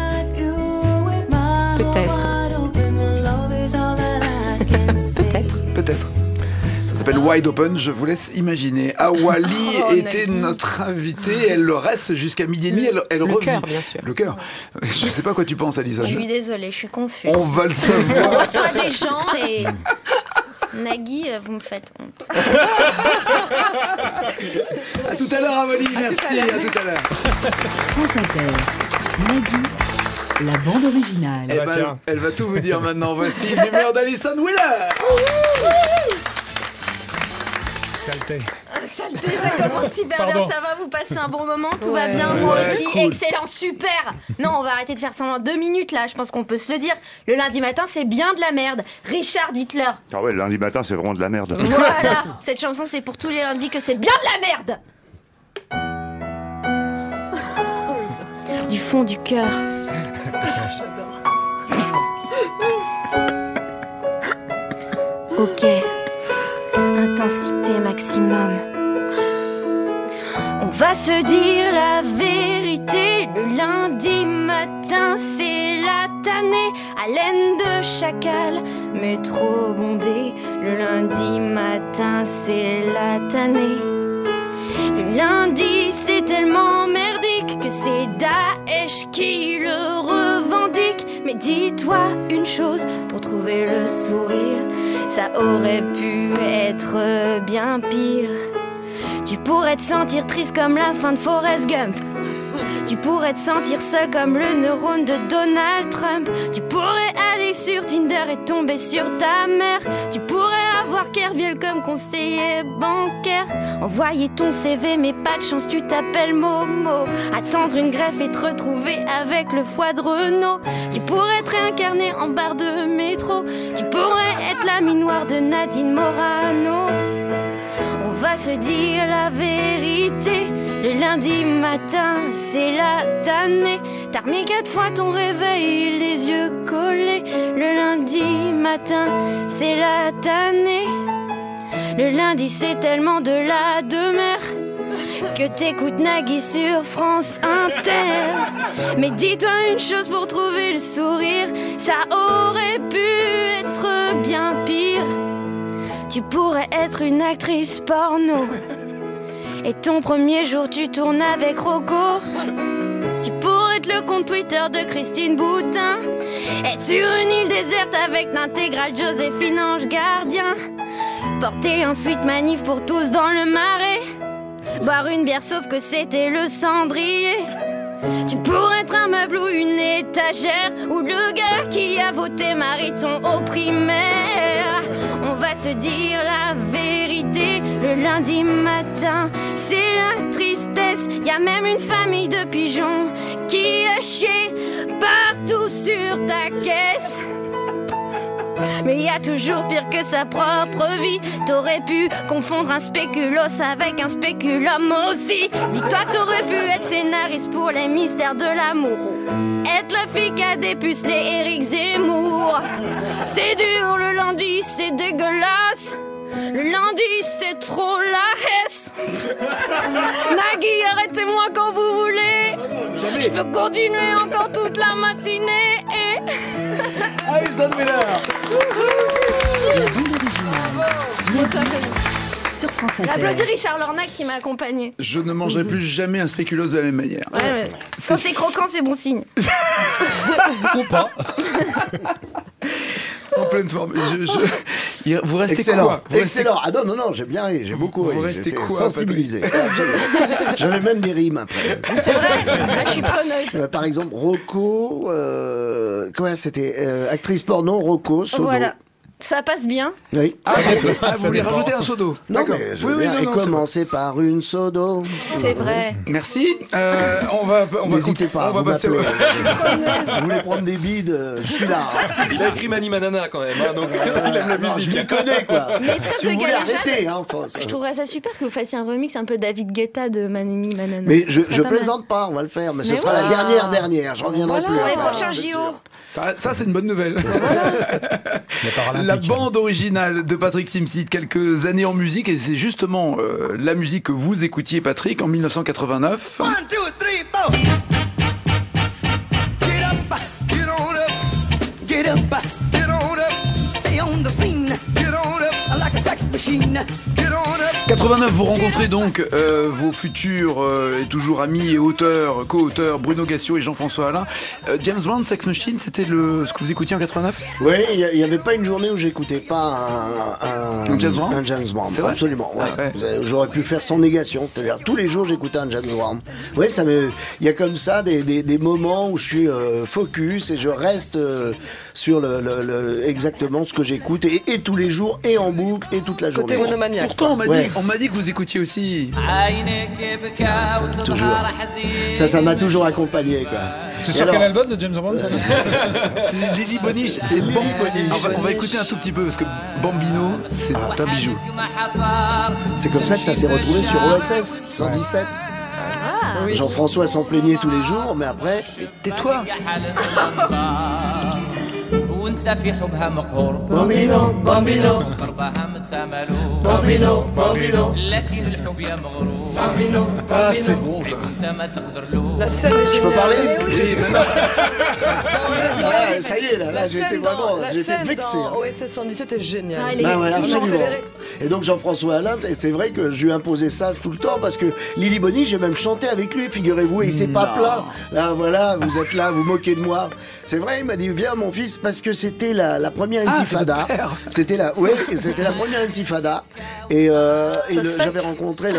Peut-être. Ça s'appelle Wide Open, je vous laisse imaginer. Awali était notre invitée, elle le reste jusqu'à midi et demi, elle revient. Le cœur, bien sûr. Le cœur. Je sais pas quoi tu penses, Alison. Je suis désolée, je suis confuse. On va le savoir. On reçoit des gens et... Nagui, vous me faites honte. À tout à l'heure, Awali, merci, à tout à l'heure. France Inter, Nagui, la bande originale. Eh ben, elle va tout vous dire maintenant. Voici l'humeur d'Alison Wheeler. Saleté. Saleté, ça commence super bien, ça va, vous passez un bon moment, tout va bien, moi aussi, cool. Excellent, super. Non, on va arrêter de faire semblant 2 minutes là, je pense qu'on peut se le dire. Le lundi matin, c'est bien de la merde. Richard, dites-leur. Ah ouais, le lundi matin, c'est vraiment de la merde. Voilà, cette chanson, c'est pour tous les lundis que c'est bien de la merde. Du fond du cœur. Ok. Intensité maximum. On va se dire la vérité. Le lundi matin, c'est la tannée. Haleine de chacal, mais trop bondé. Le lundi matin, c'est la tannée. Le lundi, c'est tellement merdique que c'est Daesh qui le revendique. Mais dis-toi une chose, pour trouver le sourire, ça aurait pu être bien pire. Tu pourrais te sentir triste comme la fin de Forrest Gump. Tu pourrais te sentir seul comme le neurone de Donald Trump. Tu pourrais aller aller sur Tinder et tomber sur ta mère. Tu pourrais avoir Kerviel comme conseiller bancaire. Envoyer ton CV mais pas de chance, tu t'appelles Momo. Attendre une greffe et te retrouver avec le foie de Renault. Tu pourrais te réincarner en barre de métro. Tu pourrais être la minoire de Nadine Morano. On va se dire la vérité. Le lundi matin, c'est la tannée. T'as remis 4 fois ton réveil, les yeux collés. Le lundi matin, c'est la tannée. Le lundi, c'est tellement de la demeure que t'écoutes Nagui sur France Inter. Mais dis-toi une chose pour trouver le sourire, ça aurait pu être bien pire. Tu pourrais être une actrice porno. Et ton premier jour tu tournes avec Rocco. Tu pourrais être le compte Twitter de Christine Boutin. Être sur une île déserte avec l'intégrale Joséphine Ange Gardien. Porter ensuite manif pour tous dans le marais. Boire une bière sauf que c'était le cendrier. Tu pourrais être un meuble ou une étagère. Ou le gars qui a voté Mariton au primaire. On va se dire la vérité. Le lundi matin, c'est la tristesse. Y a même une famille de pigeons qui a chié partout sur ta caisse. Mais y a toujours pire que sa propre vie. T'aurais pu confondre un spéculos avec un spéculum aussi. Dis-toi t'aurais pu être scénariste pour les mystères de l'amour. Être la fille qui a dépucelé Éric Zemmour. C'est dur le lundi, c'est dégueulasse. Le lundi, c'est trop la hesse. Nagui, arrêtez-moi quand vous voulez. Je peux continuer encore toute la matinée. Alison Miller. La bande originale. Sur France Inter. J'applaudis Richard Lornac qui m'a accompagné. Je ne mangerai plus jamais un spéculoos de la même manière. Ouais. Quand c'est croquant, c'est bon signe. Ou pas. En pleine forme. Vous restez excellent, quoi vous excellent. Ah non, j'ai bien ri, j'ai beaucoup ri. Vous restez quoi, sensibilisé. J'avais même des rimes après. C'est vrai. Je suis preneuse. Par exemple, Rocco, comment c'était actrice porno, Rocco, Sodo. Voilà. Ça passe bien. Oui. Vous voulez rajouter un Sodo? Non, mais je veux bien commencer par une Sodo. C'est vrai. Merci. N'hésitez pas. On va passer. Vous voulez prendre des bides, je suis là. Il a écrit Mani Manana quand même, hein, donc il aime la musique. Je m'y connais quoi. Mais très si vous voulez arrêter, hein, je trouverais ça super que vous fassiez un remix un peu David Guetta de Mani Manana. Mais je plaisante pas, on va le faire. Mais ce sera la dernière. Je reviendrai plus. Pour les prochains JO. Ça c'est une bonne nouvelle. La bande originale de Patrick Timsit, quelques années en musique, et c'est justement la musique que vous écoutiez, Patrick, en 1989. 1, 2, 3, 4. Get up, get on up, get up, get on up, stay on the scene, get on up like a sex machine, get on up. 89, vous rencontrez donc vos futurs et toujours amis et auteurs, co-auteurs Bruno Gassio et Jean-François Alain. James Brown, Sex Machine, c'était ce que vous écoutiez en 89? Oui, il n'y avait pas une journée où j'écoutais pas un James Brown. Un James Brown, absolument. Ouais. Ah, ouais. J'aurais pu faire son négation, c'est-à-dire tous les jours j'écoutais un James Brown. Oui, il y a comme ça des moments où je suis focus et je reste sur exactement ce que j'écoute et tous les jours et en boucle et toute la journée. Côté monomaniaque. Pourtant, on m'a dit que vous écoutiez aussi. Ça m'a toujours accompagné, quoi. C'est sur quel album de James Brown? C'est Lily Boniche, c'est Bambino. On va écouter un tout petit peu parce que Bambino, c'est un bijou. C'est comme ça que ça s'est retrouvé sur OSS 117. Oui. Jean-François s'en plaignait tous les jours, mais après, tais-toi. ونسى في حبها مقهور بامبينو بامبينو قربها متامل بامبينو بامبينو لكن الحب يا مغرور بامبينو Ah, c'est bon ça. انت ما تقدر له La scène est Je peux parler? Oui, maintenant. Ça y est, là j'étais vraiment, j'étais vexé. dans OSS 117 est géniale. Ah, ouais, absolument. Et donc Jean-François Alain, c'est vrai que je lui ai imposé ça tout le temps parce que Lily Bonny, j'ai même chanté avec lui, figurez-vous, et il s'est pas plaint. Ah, voilà, vous êtes là, vous moquez de moi. C'est vrai, il m'a dit viens mon fils parce que c'était la première intifada. C'était la première intifada et j'avais rencontré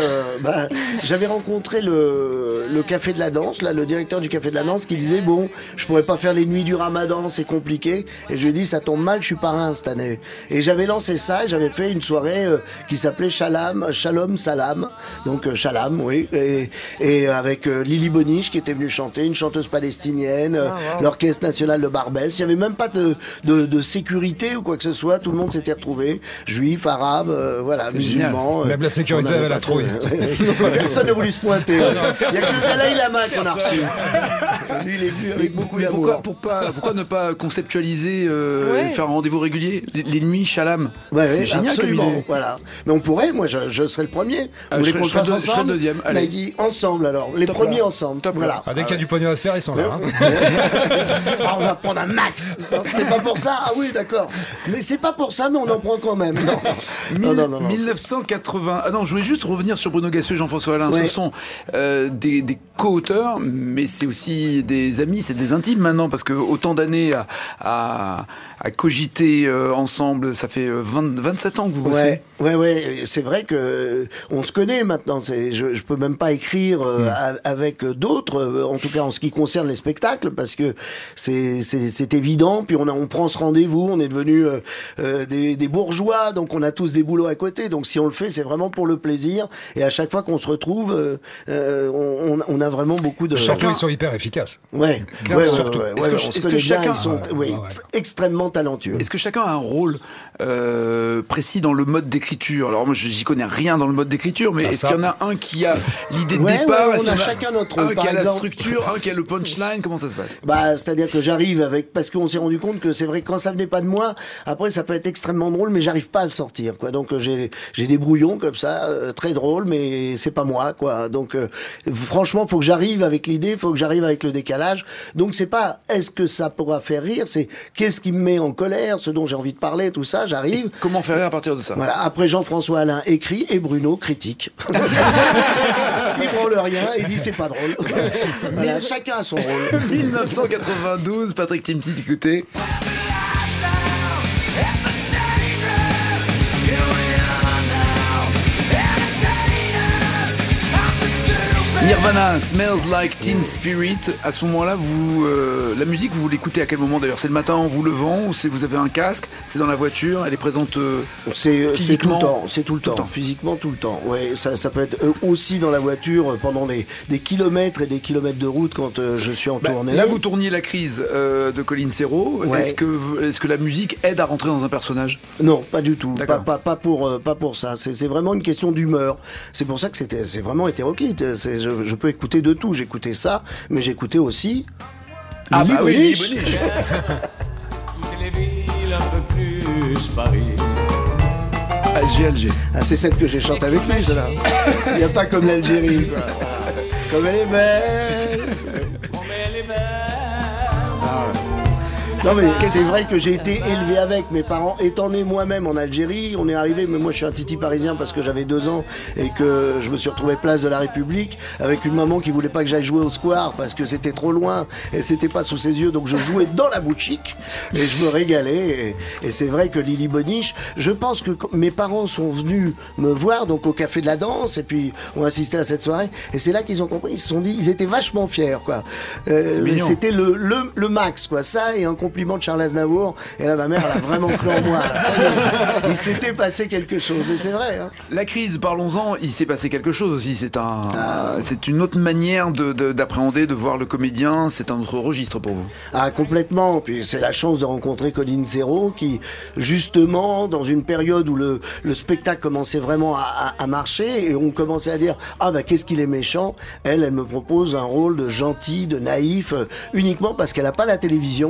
le café de la danse, là, le directeur du café de la danse qui disait bon, je pourrais pas faire les nuits du Ramadan, c'est compliqué. Et je lui ai dit ça tombe mal, je suis parrain cette année. Et j'avais lancé ça et j'avais fait une soirée qui s'appelait Shalom Salam, donc Shalam, oui, et avec Lily Bonny qui était venue chanter, une chanteuse palestinienne, l'orchestre national de Barbès. Il y avait même pas de sécurité ou quoi que ce soit. Tout le monde s'était retrouvé, juifs, arabes, voilà, musulmans. Même la sécurité avait la trouille. Personne n'a voulu se pointer. Il y a que le Dalai Lama qu'on a reçu. Lui, il est venu avec beaucoup d'amour. Pourquoi ne pas conceptualiser faire un rendez-vous régulier, les nuits Shalam? C'est génial comme idée. Voilà. Mais on pourrait, moi je serais le premier. Vous voulez qu'on le fasse ensemble? Je serai le deuxième. Allez. Ensemble alors, les premiers ensemble. Voilà. Dès qu'il y a du pognon à se faire, ils sont là. On va prendre un max. Non, c'était pas pour ça. Ah oui, d'accord. Mais c'est pas pour ça, mais on en prend quand même. Non. 1980. Ah non, je voulais juste revenir sur Bruno Gasseux et Jean-François Alain. Ce sont des co-auteurs, mais c'est aussi des amis, c'est des intimes maintenant, parce que autant d'années à cogiter ensemble, ça fait 27 ans que vous bossez. Ouais, c'est vrai que on se connaît maintenant. Je peux même pas écrire avec d'autres, en tout cas en ce qui concerne les spectacles, parce que c'est évident. Puis on prend ce rendez-vous, on est devenus des bourgeois, donc on a tous des boulots à côté. Donc si on le fait, c'est vraiment pour le plaisir. Et à chaque fois qu'on se retrouve, on a vraiment beaucoup de. Surtout, ils sont hyper efficaces. Surtout. Est-ce que chacun, ils sont extrêmement talentueux. Est-ce que chacun a un rôle précis dans le mode d'écriture? Alors moi, j'y connais rien dans le mode d'écriture, mais est-ce qu'il y en a un qui a l'idée de départ? On a chacun notre rôle. Un qui a la structure, un qui a le punchline. Comment ça se passe? C'est-à-dire que j'arrive avec, parce qu'on s'est rendu compte que c'est vrai que quand ça venait pas de moi, après ça peut être extrêmement drôle, mais j'arrive pas à le sortir, quoi. Donc j'ai des brouillons comme ça, très drôles, mais c'est pas moi, quoi. Donc franchement, faut que j'arrive avec l'idée, faut que j'arrive avec le décalage. Donc c'est pas est-ce que ça pourra faire rire, c'est qu'est-ce qui me met en colère, ce dont j'ai envie de parler, tout ça, j'arrive. Et comment faire rire à partir de ça? Voilà. Après, Jean-François Alain écrit et Bruno critique. Il branle rien et dit c'est pas drôle. Voilà, chacun a son rôle. 1992, Patrick Timsit, écoutez. Nirvana, Smells Like Teen Spirit. À ce moment-là, la musique, vous l'écoutez à quel moment d'ailleurs? C'est le matin en vous levant, ou vous avez un casque? C'est dans la voiture? Elle est présente physiquement? C'est tout le temps. Physiquement, tout le temps. Ouais, ça peut être aussi dans la voiture pendant des kilomètres et des kilomètres de route quand je suis en tournée. Là, vous tourniez La Crise de Colin Serrault. Ouais. Est-ce que la musique aide à rentrer dans un personnage? Non, pas du tout. Pas pour ça. C'est vraiment une question d'humeur. C'est pour ça que c'est vraiment hétéroclite. Je peux écouter de tout. J'écoutais ça, mais j'écoutais aussi Lily Bonny. Toutes les villes, un peu plus Paris. Alger. Ah, c'est celle que j'ai chantée avec lui, celle-là. Il n'y a pas comme l'Algérie, quoi. Comme elle est belle. Comme elle est belle. Non mais c'est vrai que j'ai été élevé avec mes parents, étant né moi-même en Algérie, on est arrivé, mais moi je suis un titi parisien parce que j'avais 2 ans et que je me suis retrouvé place de la République avec une maman qui voulait pas que j'aille jouer au square parce que c'était trop loin et c'était pas sous ses yeux, donc je jouais dans la boutique et je me régalais et c'est vrai que Lily Bonny, je pense que mes parents sont venus me voir donc au Café de la Danse et puis ont assisté à cette soirée et c'est là qu'ils ont compris, ils se sont dit, ils étaient vachement fiers quoi. C'était le max quoi, ça et un compliment de Charles Aznavour et là ma mère elle a vraiment cru en moi là. Ça y est, il s'était passé quelque chose et c'est vrai hein. La Crise, parlons-en, il s'est passé quelque chose aussi, c'est une autre manière d'appréhender, de voir le comédien, c'est un autre registre pour vous. Complètement, puis c'est la chance de rencontrer Colin Serrault qui justement dans une période où le spectacle commençait vraiment à marcher et on commençait à dire qu'est-ce qu'il est méchant, elle me propose un rôle de gentil, de naïf uniquement parce qu'elle a pas la télévision, qu'elle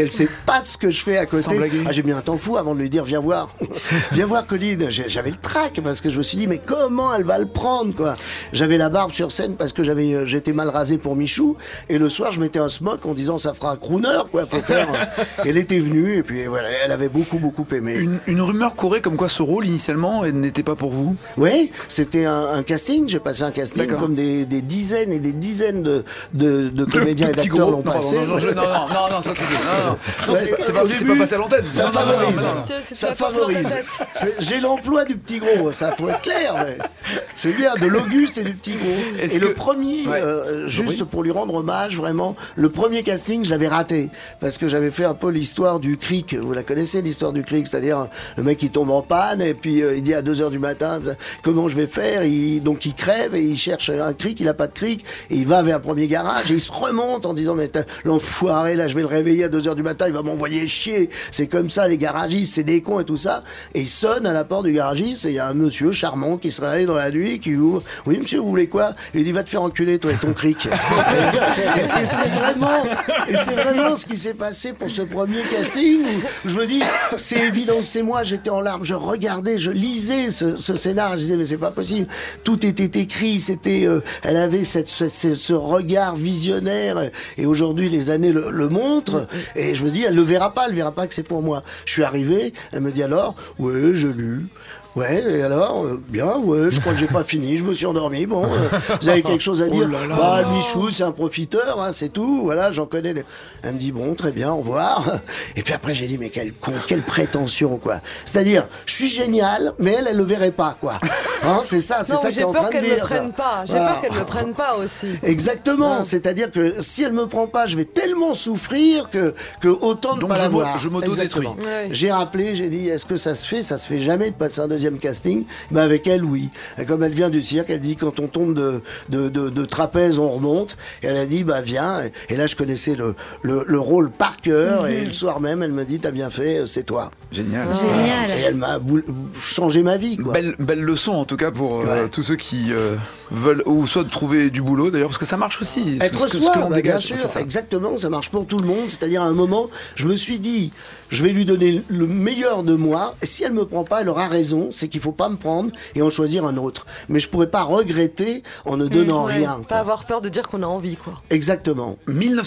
elle sait pas ce que je fais à Sans côté. blaguer. J'ai mis un temps fou avant de lui dire viens voir, viens voir Colline. J'avais le trac parce que je me suis dit mais comment elle va le prendre quoi. J'avais la barbe sur scène parce que j'étais mal rasé pour Michou et le soir je mettais un smock en disant ça fera un crooner quoi, faut faire. Elle était venue et puis voilà, elle avait beaucoup aimé. Une rumeur courait comme quoi ce rôle initialement n'était pas pour vous. Oui, c'était un casting. J'ai passé un casting. D'accord. Comme des dizaines et des dizaines de comédiens et d'acteurs l'ont passé. Non, ça se fait. Non, Ouais, c'est pas passé à l'antenne. Ça Non, favorise. non. Ça favorise. J'ai l'emploi du petit gros, ça faut être clair. Mais c'est bien, de l'Auguste et du petit gros. Et le premier, juste pour lui rendre hommage, vraiment, le premier casting, je l'avais raté. Parce que j'avais fait un peu l'histoire du cric. Vous la connaissez, l'histoire du cric? C'est-à-dire, le mec qui tombe en panne et puis il dit à 2h du matin, comment je vais faire? Donc il crève et il cherche un cric, il a pas de cric et il va vers le premier garage et il se remonte en disant mais l'enfoiré là, je vais le réveiller à 2h du matin, il va m'envoyer chier. C'est comme ça, les garagistes, c'est des cons et tout ça. Et il sonne à la porte du garagiste et il y a un monsieur charmant qui se réveille dans la nuit, qui ouvre. Oui monsieur, vous voulez quoi? Il dit va te faire enculer toi et ton cric. et c'est vraiment ce qui s'est passé pour ce premier casting où je me dis c'est évident que c'est moi. J'étais en larmes, je regardais, je lisais ce scénar, je disais mais c'est pas possible. Tout était écrit, c'était, elle avait ce regard visionnaire et aujourd'hui les années le montrent et je me dis elle le verra pas que c'est pour moi. Je suis arrivé, elle me dit alors, ouais j'ai lu. Ouais, et alors, bien, ouais, je crois que j'ai pas fini, je me suis endormi, bon, vous avez quelque chose à dire? Bah, Michou, c'est un profiteur, hein, c'est tout, voilà, j'en connais. Elle me dit, bon, très bien, au revoir. Et puis après, j'ai dit, mais quel con, quelle prétention, quoi. C'est-à-dire, je suis génial, mais elle le verrait pas, quoi. Hein, c'est ça qu'elle est en train de dire. J'ai peur qu'elle le prenne pas aussi. Exactement, c'est-à-dire que si elle me prend pas, je vais tellement souffrir que autant ne pas la voir. Je m'auto-détruis. J'ai rappelé, j'ai dit, est-ce que ça se fait? Ça se fait jamais de passer un deuxième casting. Ben avec elle, oui. Et comme elle vient du cirque, elle dit quand on tombe de trapèze, on remonte. Et elle a dit bah viens. Et là, je connaissais le rôle par cœur. Et le soir même, elle me dit t'as bien fait, c'est toi. Génial. Et elle m'a changé ma vie. Quoi. Belle leçon en tout cas pour tous ceux qui veulent ou soit trouver du boulot d'ailleurs parce que ça marche aussi. Être soi, bien sûr. Exactement, ça marche pour tout le monde. C'est-à-dire à un moment, je me suis dit je vais lui donner le meilleur de moi. Et si elle me prend pas, elle aura raison. C'est qu'il faut pas me prendre et en choisir un autre. Mais je pourrais pas regretter en ne donnant rien. Pas avoir peur de dire qu'on a envie, quoi. Exactement.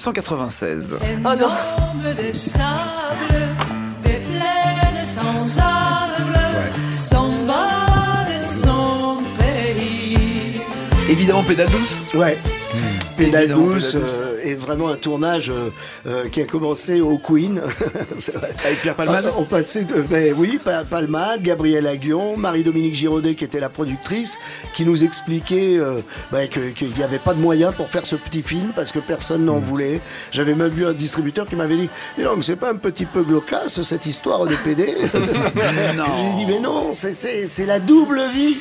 1996. Oh non. Des sables, des plaines sans arbres, s'en va de son pays. Évidemment, Pédale douce. Ouais. Pédale douce est vraiment un tournage qui a commencé au Queen. Avec Pierre Palmade. On passait Palmade, Gabrielle Aguillon, Marie-Dominique Giraudet qui était la productrice, qui nous expliquait qu'il n'y avait pas de moyens pour faire ce petit film parce que personne n'en voulait. J'avais même vu un distributeur qui m'avait dit non, c'est pas un petit peu glaucasse cette histoire de PD. Non. J'ai dit mais non, c'est la double vie.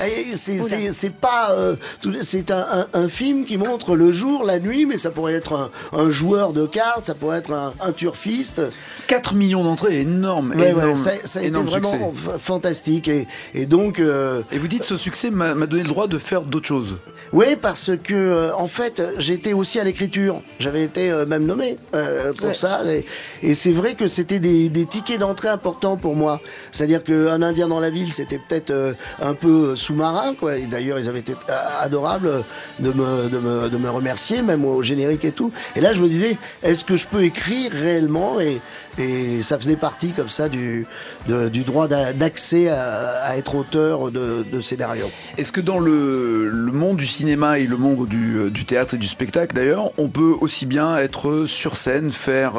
C'est pas c'est un film qui montre le jour, la nuit, mais ça pourrait être un joueur de cartes, ça pourrait être un turfiste. 4 millions d'entrées, énorme. Ça a été vraiment fantastique. Et donc... Et vous dites, ce succès m'a donné le droit de faire d'autres choses. Oui, parce que, en fait, j'étais aussi à l'écriture. J'avais été même nommé pour ça. Et c'est vrai que c'était des tickets d'entrée importants pour moi. C'est-à-dire qu'un Indien dans la ville, c'était peut-être un peu sous-marin, quoi. Et d'ailleurs, ils avaient été adorables de me remercier, même au générique et tout. Et là, je me disais, est-ce que je peux écrire réellement? Et ça faisait partie comme ça du droit d'accès à être auteur de scénario. Est-ce que dans le monde du cinéma et le monde du théâtre et du spectacle d'ailleurs, on peut aussi bien être sur scène, faire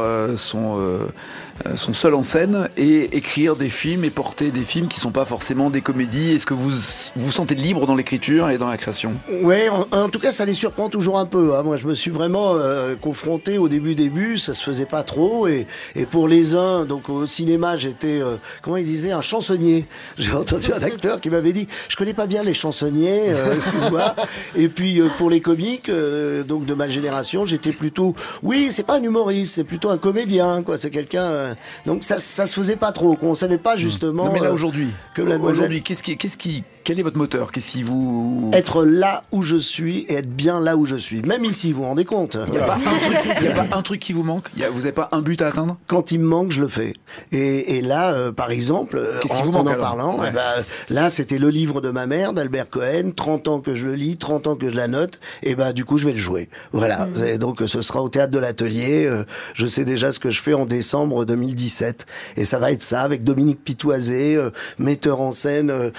son seul en scène et écrire des films et porter des films qui sont pas forcément des comédies? Est-ce que vous vous sentez libre dans l'écriture et dans la création? Oui, en tout cas ça les surprend toujours un peu, hein. Moi je me suis vraiment confronté au début, ça se faisait pas trop et pour les uns, donc au cinéma j'étais, comment il disait, un chansonnier. J'ai entendu un acteur qui m'avait dit je connais pas bien les chansonniers, excuse-moi. Et puis pour les comiques, donc de ma génération, j'étais plutôt, oui c'est pas un humoriste, c'est plutôt un comédien, quoi. C'est quelqu'un... Donc ça se faisait pas trop, quoi. On savait pas justement. Non, mais là aujourd'hui, qu'est-ce Quel est votre moteur? Qu'est-ce qui vous... Être là où je suis et être bien là où je suis. Même ici, vous vous rendez compte? Il n'y a pas un truc qui vous manque? Vous n'avez pas un but à atteindre? Quand il me manque, je le fais. Et là, par exemple, qu'est-ce qui vous manque, en parlant, ouais. là, c'était le livre de ma mère, d'Albert Cohen, 30 ans que je le lis, 30 ans que je la note, et du coup, je vais le jouer. Voilà. Et donc, ce sera au Théâtre de l'Atelier. Je sais déjà ce que je fais en décembre 2017. Et ça va être ça, avec Dominique Pitoisé, metteur en scène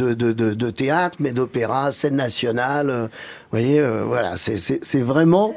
de théâtre, mais d'opéra, scène nationale. Vous voyez, voilà, c'est vraiment,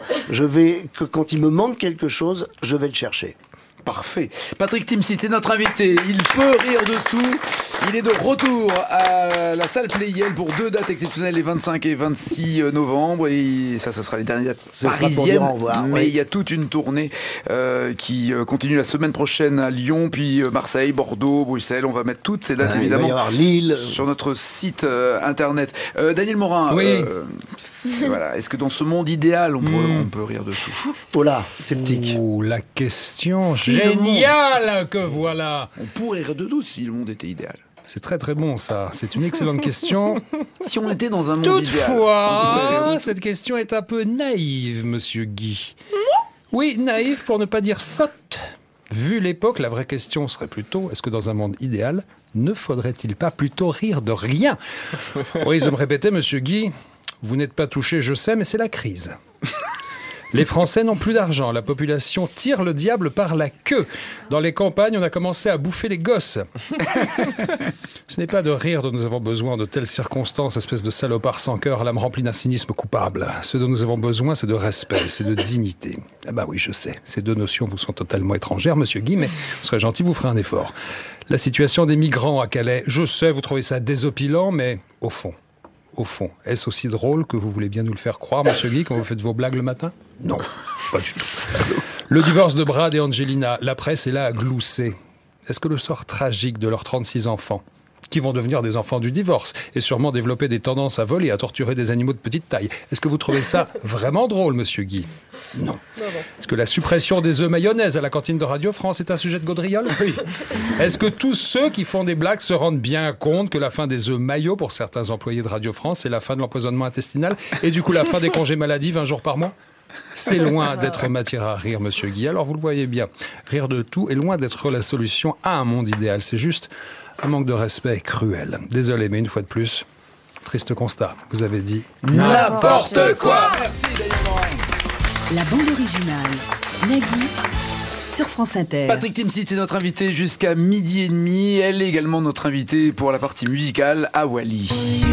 quand il me manque quelque chose, je vais le chercher. Parfait. Patrick Timsit est notre invité. Il peut rire de tout. Il est de retour à la salle Pleyel pour 2 dates exceptionnelles, les 25 et 26 novembre. Et ça sera les dernières dates parisiennes. Au revoir, mais il y a toute une tournée qui continue la semaine prochaine à Lyon, puis Marseille, Bordeaux, Bruxelles. On va mettre toutes ces dates, évidemment, il va y avoir Lille sur notre site internet. Daniel Morin, oui. Voilà. Est-ce que dans ce monde idéal, on peut rire de tout? Oh là, sceptique. La question géniale que voilà. On pourrait rire de tout si le monde était idéal. C'est très très bon ça, c'est une excellente question. Si on était dans un monde Toutefois, cette question est un peu naïve, monsieur Guy. Oui, naïve pour ne pas dire sotte. Vu l'époque, la vraie question serait plutôt, est-ce que dans un monde idéal, ne faudrait-il pas plutôt rire de rien? Oui, je me répétais, monsieur Guy, vous n'êtes pas touché, je sais, mais c'est la crise. Les Français n'ont plus d'argent, la population tire le diable par la queue. Dans les campagnes, on a commencé à bouffer les gosses. Ce n'est pas de rire dont nous avons besoin de telles circonstances, espèce de salopard sans cœur, l'âme remplie d'un cynisme coupable. Ce dont nous avons besoin, c'est de respect, c'est de dignité. Ah bah oui, je sais, ces deux notions vous sont totalement étrangères, monsieur Guy, mais vous serez gentil, vous ferez un effort. La situation des migrants à Calais, je sais, vous trouvez ça désopilant, mais au fond, est-ce aussi drôle que vous voulez bien nous le faire croire, monsieur Guy, quand vous faites vos blagues le matin? Non, pas du tout. Le divorce de Brad et Angelina, la presse est là à glousser. Est-ce que le sort tragique de leurs 36 enfants, qui vont devenir des enfants du divorce, et sûrement développer des tendances à voler et à torturer des animaux de petite taille, est-ce que vous trouvez ça vraiment drôle, monsieur Guy? Non. Est-ce que la suppression des œufs mayonnaise à la cantine de Radio France est un sujet de gaudriole? Oui. Est-ce que tous ceux qui font des blagues se rendent bien compte que la fin des œufs maillots pour certains employés de Radio France, c'est la fin de l'empoisonnement intestinal et du coup la fin des congés maladie 20 jours par mois? C'est loin d'être matière à rire, monsieur Guy. Alors vous le voyez bien, rire de tout est loin d'être la solution à un monde idéal. C'est juste un manque de respect cruel. Désolé, mais une fois de plus, triste constat. Vous avez dit n'importe quoi. Merci Daniel Morin. La bande originale, Nagui, sur France Inter. Patrick Timsit est notre invité jusqu'à 12h30. Elle est également notre invitée pour la partie musicale, Awali.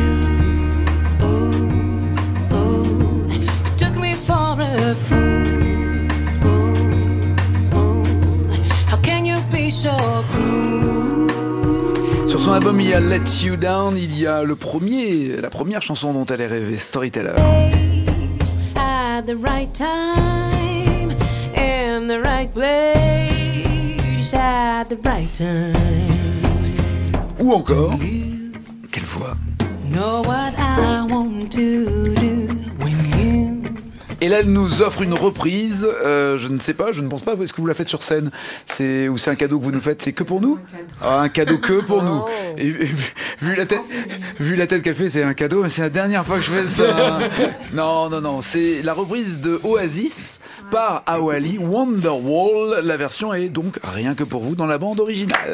Sur son album, il y a Let You Down, il y a la première chanson dont elle est rêvée, Storyteller. At the right time, in the right place, at the right time. Ou encore, quelle voix. Know what I want to do when you. Et là, elle nous offre une reprise. Je ne sais pas, je ne pense pas. Est-ce que vous la faites sur scène? C'est un cadeau que vous nous faites? C'est que pour nous? Un cadeau que pour nous. Et vu la tête qu'elle fait, c'est un cadeau, mais c'est la dernière fois que je fais ça. Non. C'est la reprise de Oasis par Awali, Wonderwall. La version est donc rien que pour vous dans la bande originale.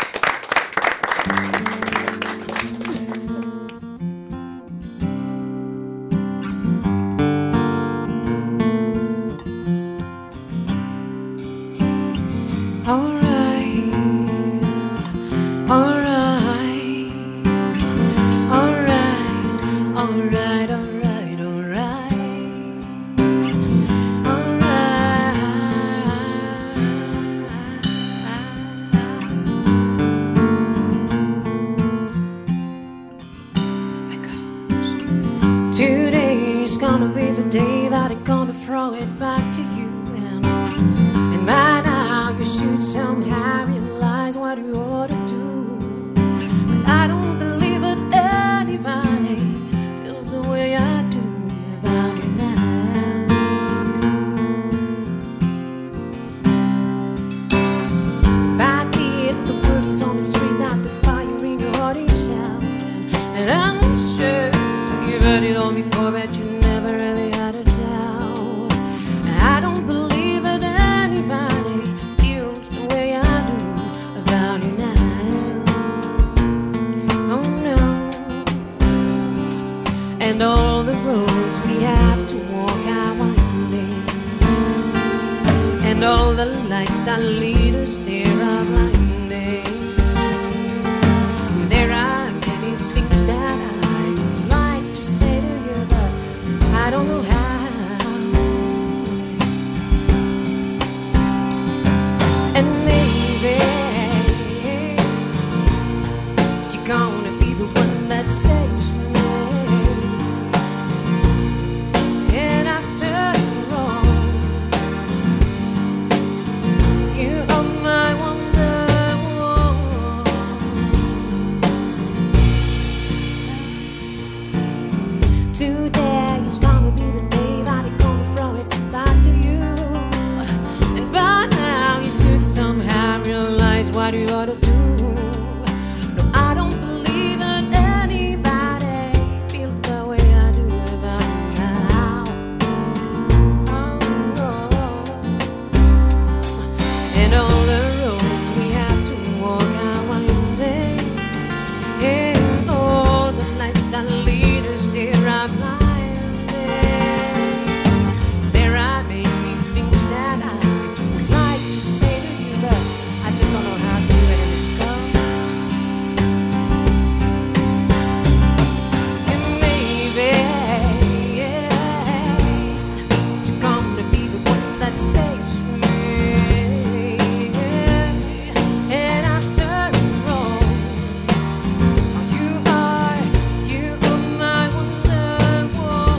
Today's gonna be the day that I'm gonna throw it back to you. And by now you should somehow realize what you ought to do. But I don't believe that anybody feels the way I do about it now. Back here, the word is on the street, not the fire in your heart is out. And I You've heard it all before, but you never really had a doubt. I don't believe that anybody feels the way I do about you now. Oh no. And all the roads we have to walk are winding, and all the lights that lead us there are blinding. There are many things that I'd like to say to you, but I don't know how. And maybe you're gonna be the one that saves me. And after all, you are my wonderwall. Today is gonna be the day that I'm gonna throw it back to you. And by now you should somehow realize what you ought to do. No, I don't believe that anybody feels the way I do about now. Oh, no. And all the roads we have to walk are winding, and all the lights that lead us there are blinding. There are many things that I would like to say to you, but I just don't know how to do it, and it goes. And maybe you're gonna be the one that saves me. And after all, you are my wonderwall.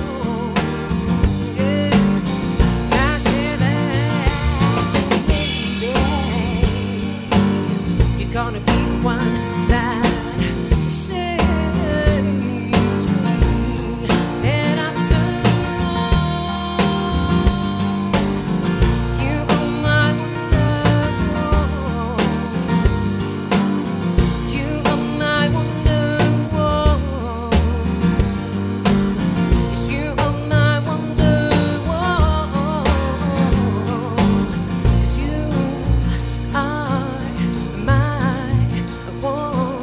Yeah, I said that, baby, you're gonna be the one that saves me. And after all, you are my wonderwall. You are my wonderwall. Yes, you are my wonderwall. Yes, you are my wonderwall.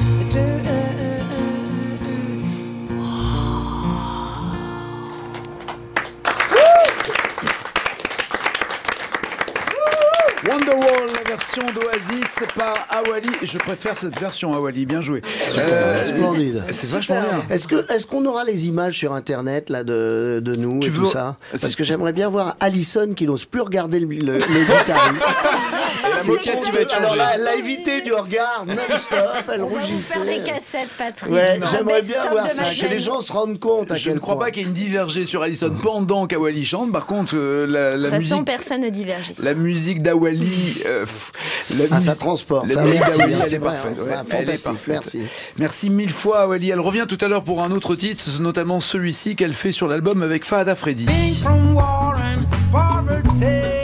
Wonderwall, la version d'Oasis par Awali. Je préfère cette version, Awali. Bien joué. Splendide. C'est vachement bien. Est-ce qu'on aura les images sur internet là de nous et tout ça? Parce que j'aimerais bien voir Alison qui n'ose plus regarder le guitariste. La moquette qui va être Alors changée. là, elle l'a évité du regard non-stop, elle On va vous rougissait. faire des cassettes, Patrick. Ouais, Non. j'aimerais Best-of bien voir de ça, ma que chaîne. les gens se rendent compte à Je quel ne crois point. pas qu'il y ait une divergée sur Alison pendant qu'Awali chante. Par contre, la De toute façon, musique. personne ne diverge ici. La musique d'Awali, ça transporte. La Ah, musique merci, d'Awali, hein, elle c'est est vrai, parfaite. hein. Ouais, Ah, elle est fantastique, parfaite. merci. Merci mille fois, Awali. Elle revient tout à l'heure pour un autre titre, notamment celui-ci qu'elle fait sur l'album avec Fahad Freddy. From war and poverty,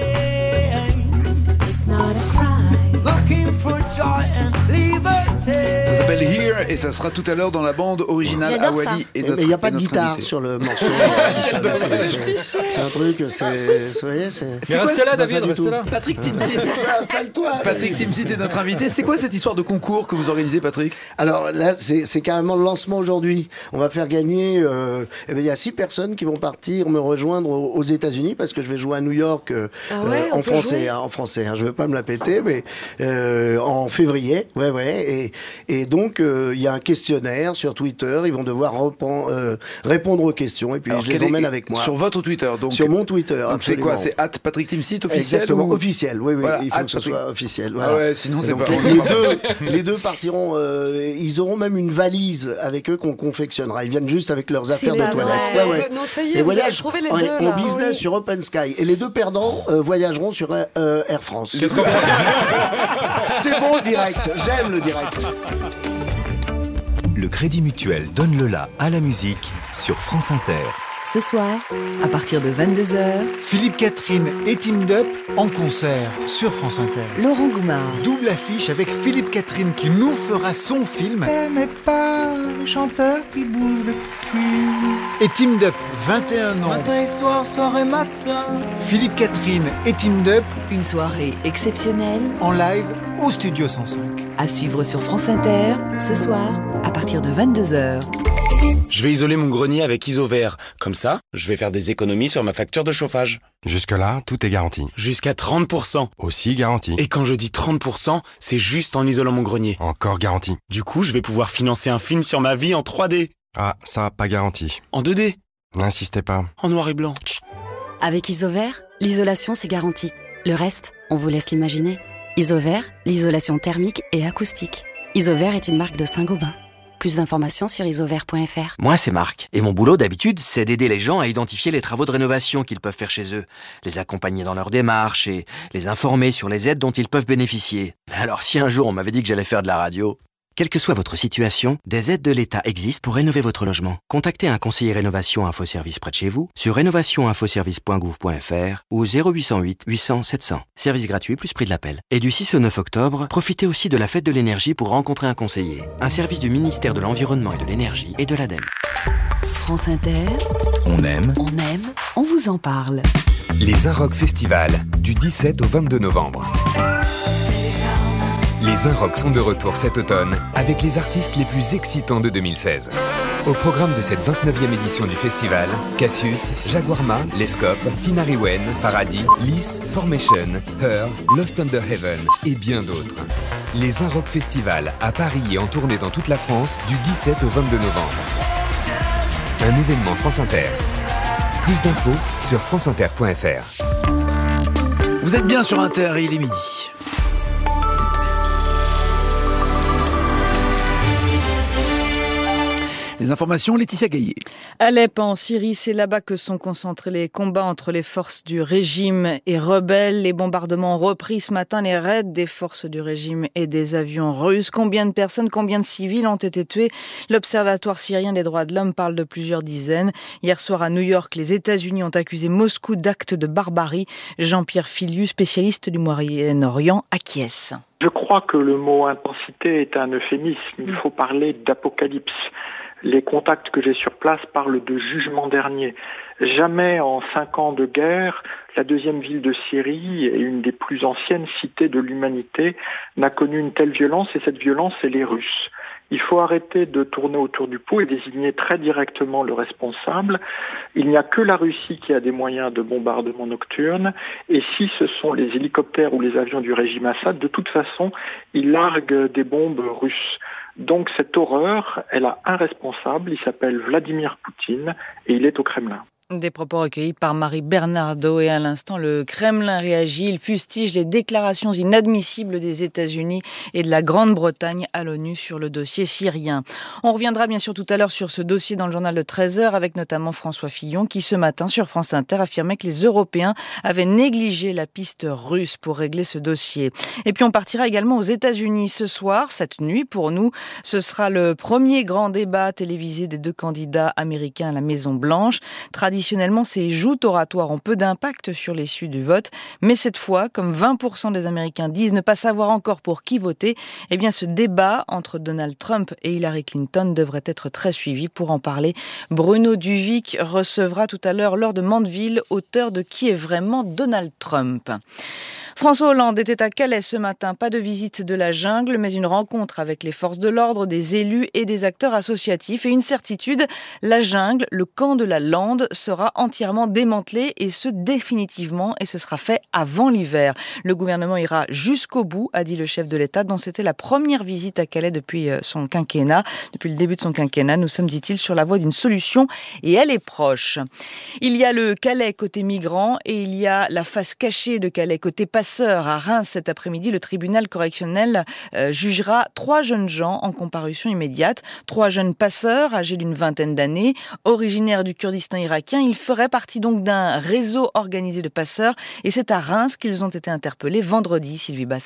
It's not a crime. looking for joy and liberty. Ça s'appelle Here et ça sera tout à l'heure dans la bande originale J'adore Awali ça. et Mais notre il n'y a pas de notre guitare invité. sur le morceau. C'est un truc, vous voyez, c'est. Mais restez là, c'est pas David, ça du restez tout. là. Patrick Timsit. Installe-toi. Patrick Timsit est notre invité. C'est quoi cette histoire de concours que vous organisez, Patrick? Alors là, c'est carrément le lancement aujourd'hui. On va faire gagner. Il y a 6 personnes qui vont partir me rejoindre aux États-Unis parce que je vais jouer à New York Ah ouais, on en peut français. jouer En français. Je vais pas me la péter, mais en février. Ouais. Et donc il y a un questionnaire sur Twitter. Ils vont devoir répondre aux questions et puis Alors, je les quel est- emmène avec moi. Sur votre Twitter, donc. Sur mon Twitter. Donc c'est quoi? absolument. C'est @PatrickTimsit officiel? Exactement, ou... officiel, oui, Voilà, il faut que ce Patrick. soit officiel. Ah ouais, sinon c'est Donc, pas. les deux partiront, ils auront même une valise avec eux qu'on confectionnera. Ils viennent juste avec leurs affaires de pas toilette. vrai. Non, ça y est, Et vous avez voyage trouvé les en, deux, en là. business Oui. sur Open Sky. Et les deux perdants voyageront sur Air France. Qu'est-ce qu'on C'est bon le direct, j'aime le direct. Le Crédit Mutuel donne le la à la musique sur France Inter. Ce soir, à partir de 22h, Philippe Catherine et Team Up en concert sur France Inter. Laurent Goumard. Double affiche avec Philippe Catherine qui nous fera son film. Mais pas le chanteur qui bouge le cul. et Team Up, 21 ans. Matin et soir, soir et matin. Philippe Catherine et Team Up. Une soirée exceptionnelle. En live au Studio 105. À suivre sur France Inter, ce soir, à partir de 22h. Je vais isoler mon grenier avec Isovert. Comme ça, je vais faire des économies sur ma facture de chauffage. Jusque-là, tout est garanti. Jusqu'à 30%. Aussi garanti. Et quand je dis 30%, c'est juste en isolant mon grenier. Encore garanti. Du coup, je vais pouvoir financer un film sur ma vie en 3D. Ah, ça, pas garanti. En 2D. N'insistez pas. En noir et blanc. Avec Isovert, l'isolation c'est garanti. Le reste, on vous laisse l'imaginer. Isovert, l'isolation thermique et acoustique. Isovert est une marque de Saint-Gobain. Plus d'informations sur isovert.fr. Moi, c'est Marc. Et mon boulot, d'habitude, c'est d'aider les gens à identifier les travaux de rénovation qu'ils peuvent faire chez eux, les accompagner dans leur démarche et les informer sur les aides dont ils peuvent bénéficier. Alors, si un jour on m'avait dit que j'allais faire de la radio... Quelle que soit votre situation, des aides de l'État existent pour rénover votre logement. Contactez un conseiller rénovation InfoService près de chez vous sur rénovationinfoservice.gouv.fr ou 0808 800 700. Service gratuit plus prix de l'appel. Et du 6 au 9 octobre, profitez aussi de la fête de l'énergie pour rencontrer un conseiller. Un service du ministère de l'Environnement et de l'Énergie et de l'ADEME. France Inter. On aime. On vous en parle. Les Inrock Festival, du 17 au 22 novembre. Les Inrock sont de retour cet automne avec les artistes les plus excitants de 2016. Au programme de cette 29e édition du festival, Cassius, Jaguarma, Lescope, Tinariwen, Paradis, Lys, Formation, Her, Lost Under Heaven et bien d'autres. Les Inrock Festival à Paris et en tournée dans toute la France du 17 au 22 novembre. Un événement France Inter. Plus d'infos sur franceinter.fr. Vous êtes bien sur Inter, il est midi. Les informations, Laetitia Gaillet. Alep en Syrie, c'est là-bas que sont concentrés les combats entre les forces du régime et rebelles. Les bombardements ont repris ce matin, les raids des forces du régime et des avions russes. Combien de personnes, combien de civils ont été tués? L'Observatoire syrien des droits de l'homme parle de plusieurs dizaines. Hier soir à New York, les États-Unis ont accusé Moscou d'actes de barbarie. Jean-Pierre Filiu, spécialiste du Moyen-Orient, acquiesce. Je crois que le mot intensité est un euphémisme. Il faut parler d'apocalypse. Les contacts que j'ai sur place parlent de jugement dernier. Jamais en 5 ans de guerre, la deuxième ville de Syrie et une des plus anciennes cités de l'humanité n'a connu une telle violence, et cette violence, c'est les Russes. Il faut arrêter de tourner autour du pot et désigner très directement le responsable. Il n'y a que la Russie qui a des moyens de bombardement nocturne, et si ce sont les hélicoptères ou les avions du régime Assad, de toute façon, ils larguent des bombes russes. Donc cette horreur, elle a un responsable, il s'appelle Vladimir Poutine, et il est au Kremlin. Des propos recueillis par Marie Bernardo, et à l'instant, le Kremlin réagit. Il fustige les déclarations inadmissibles des États-Unis et de la Grande-Bretagne à l'ONU sur le dossier syrien. On reviendra bien sûr tout à l'heure sur ce dossier dans le journal de 13h avec notamment François Fillon qui ce matin sur France Inter affirmait que les Européens avaient négligé la piste russe pour régler ce dossier. Et puis on partira également aux États-Unis ce soir, cette nuit pour nous. Ce sera le premier grand débat télévisé des deux candidats américains à la Maison-Blanche. Traditionnellement, ces joutes oratoires ont peu d'impact sur l'issue du vote, mais cette fois, comme 20% des Américains disent ne pas savoir encore pour qui voter, eh bien ce débat entre Donald Trump et Hillary Clinton devrait être très suivi. Pour en parler, Bruno Duvic recevra tout à l'heure Lord Mandeville, auteur de Qui est vraiment Donald Trump. François Hollande était à Calais ce matin. Pas de visite de la jungle, mais une rencontre avec les forces de l'ordre, des élus et des acteurs associatifs. Et une certitude, la jungle, le camp de la Lande, sera entièrement démantelé et ce définitivement. Et ce sera fait avant l'hiver. Le gouvernement ira jusqu'au bout, a dit le chef de l'État, dont c'était la première visite à Calais depuis son quinquennat. Depuis le début de son quinquennat, nous sommes, dit-il, sur la voie d'une solution et elle est proche. Il y a le Calais côté migrants et il y a la face cachée de Calais côté passagers. À Reims cet après-midi, le tribunal correctionnel jugera 3 jeunes gens en comparution immédiate. 3 jeunes passeurs âgés d'une vingtaine d'années, originaires du Kurdistan irakien. Ils feraient partie donc d'un réseau organisé de passeurs et c'est à Reims qu'ils ont été interpellés vendredi, Sylvie Bassal.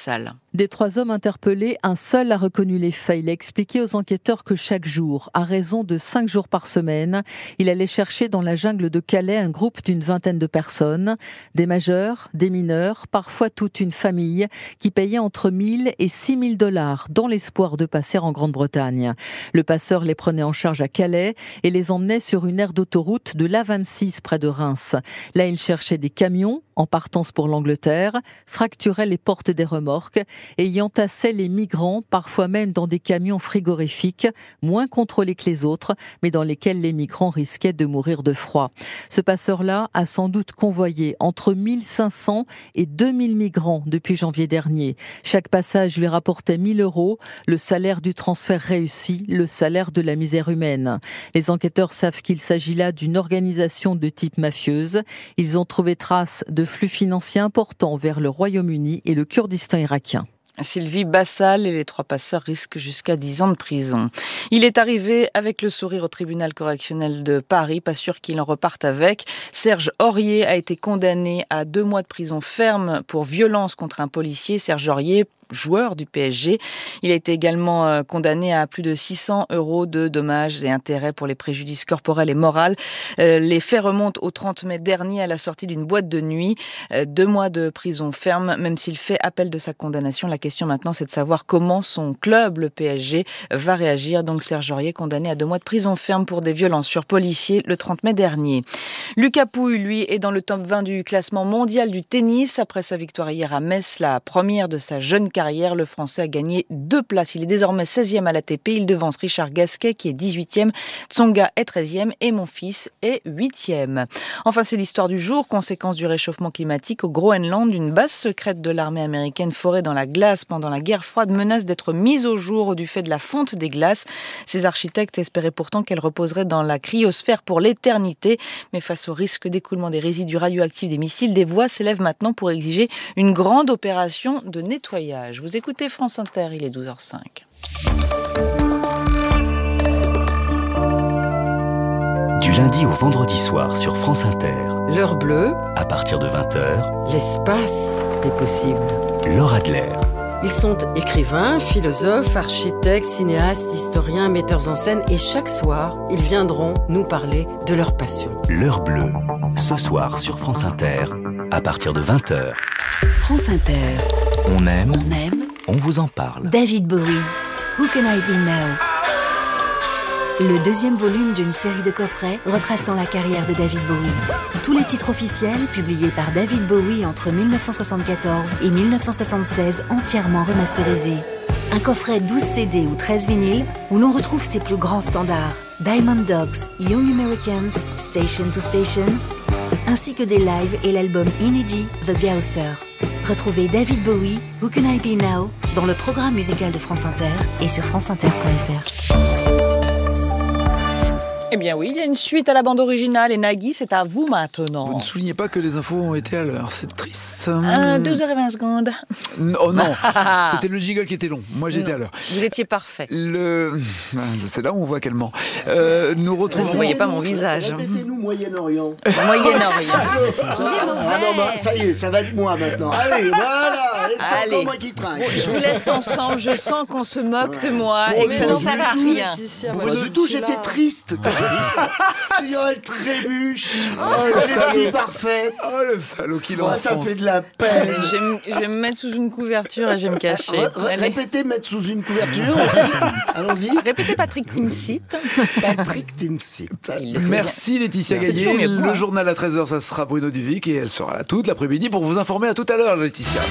Des 3 hommes interpellés, un seul a reconnu les faits. Il a expliqué aux enquêteurs que chaque jour, à raison de 5 jours par semaine, il allait chercher dans la jungle de Calais un groupe d'une vingtaine de personnes, des majeurs, des mineurs, parfois toute une famille, qui payaient entre 1000 et 6000 $ dans l'espoir de passer en Grande-Bretagne. Le passeur les prenait en charge à Calais et les emmenait sur une aire d'autoroute de l'A26 près de Reims. Là, il cherchait des camions en partance pour l'Angleterre, fracturait les portes des remorques et y entassait les migrants, parfois même dans des camions frigorifiques, moins contrôlés que les autres, mais dans lesquels les migrants risquaient de mourir de froid. Ce passeur-là a sans doute convoyé entre 1500 et 2000 migrants depuis janvier dernier. Chaque passage lui rapportait 1000 €, le salaire du transfert réussi, le salaire de la misère humaine. Les enquêteurs savent qu'il s'agit là d'une organisation de type mafieuse. Ils ont trouvé trace de flux financiers importants vers le Royaume-Uni et le Kurdistan irakien. Sylvie Bassal et les 3 passeurs risquent jusqu'à 10 ans de prison. Il est arrivé avec le sourire au tribunal correctionnel de Paris, pas sûr qu'il en reparte avec. Serge Aurier a été condamné à 2 mois de prison ferme pour violence contre un policier. Serge Aurier, joueur du PSG. Il a été également condamné à plus de 600 € de dommages et intérêts pour les préjudices corporels et moraux. Les faits remontent au 30 mai dernier à la sortie d'une boîte de nuit. 2 mois de prison ferme, même s'il fait appel de sa condamnation. La question maintenant, c'est de savoir comment son club, le PSG, va réagir. Donc Serge Aurier, condamné à 2 mois de prison ferme pour des violences sur policiers le 30 mai dernier. Lucas Pouille, lui, est dans le top 20 du classement mondial du tennis. Après sa victoire hier à Metz, la première de sa jeune carrière, le Français a gagné 2 places. Il est désormais 16e à l'ATP. Il devance Richard Gasquet qui est 18e, Tsonga est 13e et Monfils est 8e. Enfin, c'est l'histoire du jour. Conséquence du réchauffement climatique au Groenland, une base secrète de l'armée américaine forée dans la glace pendant la guerre froide menace d'être mise au jour du fait de la fonte des glaces. Ces architectes espéraient pourtant qu'elle reposerait dans la cryosphère pour l'éternité. Mais face au risque d'écoulement des résidus radioactifs des missiles, des voix s'élèvent maintenant pour exiger une grande opération de nettoyage. Vous écoutez France Inter, il est 12h05. Du lundi au vendredi soir sur France Inter. L'heure bleue. À partir de 20h. L'espace des possibles. Laure Adler. Ils sont écrivains, philosophes, architectes, cinéastes, historiens, metteurs en scène et chaque soir, ils viendront nous parler de leur passion. L'heure bleue. Ce soir sur France Inter. À partir de 20h. France Inter. On aime, on vous en parle. David Bowie, Who Can I Be Now? Le 2e volume d'une série de coffrets retraçant la carrière de David Bowie. Tous les titres officiels publiés par David Bowie entre 1974 et 1976 entièrement remasterisés. Un coffret 12 CD ou 13 vinyles où l'on retrouve ses plus grands standards. Diamond Dogs, Young Americans, Station to Station, ainsi que des lives et l'album inédit The Ghoster. Retrouvez David Bowie, Who Can I Be Now dans le programme musical de France Inter et sur franceinter.fr. Eh bien oui, il y a une suite à la bande originale et Nagui, c'est à vous maintenant. Vous ne soulignez pas que les infos ont été à l'heure, c'est triste. 2h20. Oh non, c'était le jingle qui était long, moi j'étais à l'heure. Vous étiez parfait. C'est là où on voit qu'elle ment. Nous retrouvons... Vous ne voyez pas mon visage. Répétez-nous Moyen-Orient. Moyen-Orient. Ça y est, ça va être moi maintenant. Allez, voilà, c'est encore moi qui trinque. Bon, je vous laisse ensemble, je sens qu'on se moque de moi et que ça ne sert à rien. Pas du tout, j'étais triste quand j'ai vu ça. J'ai dit, elle trébuche, elle est si parfaite. Oh le salaud qui l'enfonce. Ça fait de la peine. Je vais me mettre sous une couverture et je vais me cacher. Répétez, mettre sous une couverture aussi. Allons-y. Répétez Patrick Timsit. Patrick Timsit. Merci Laetitia Gagné. Le journal à 13h, ça sera Bruno Duvic et elle sera là toute l'après-midi pour vous informer. À tout à l'heure, Laetitia.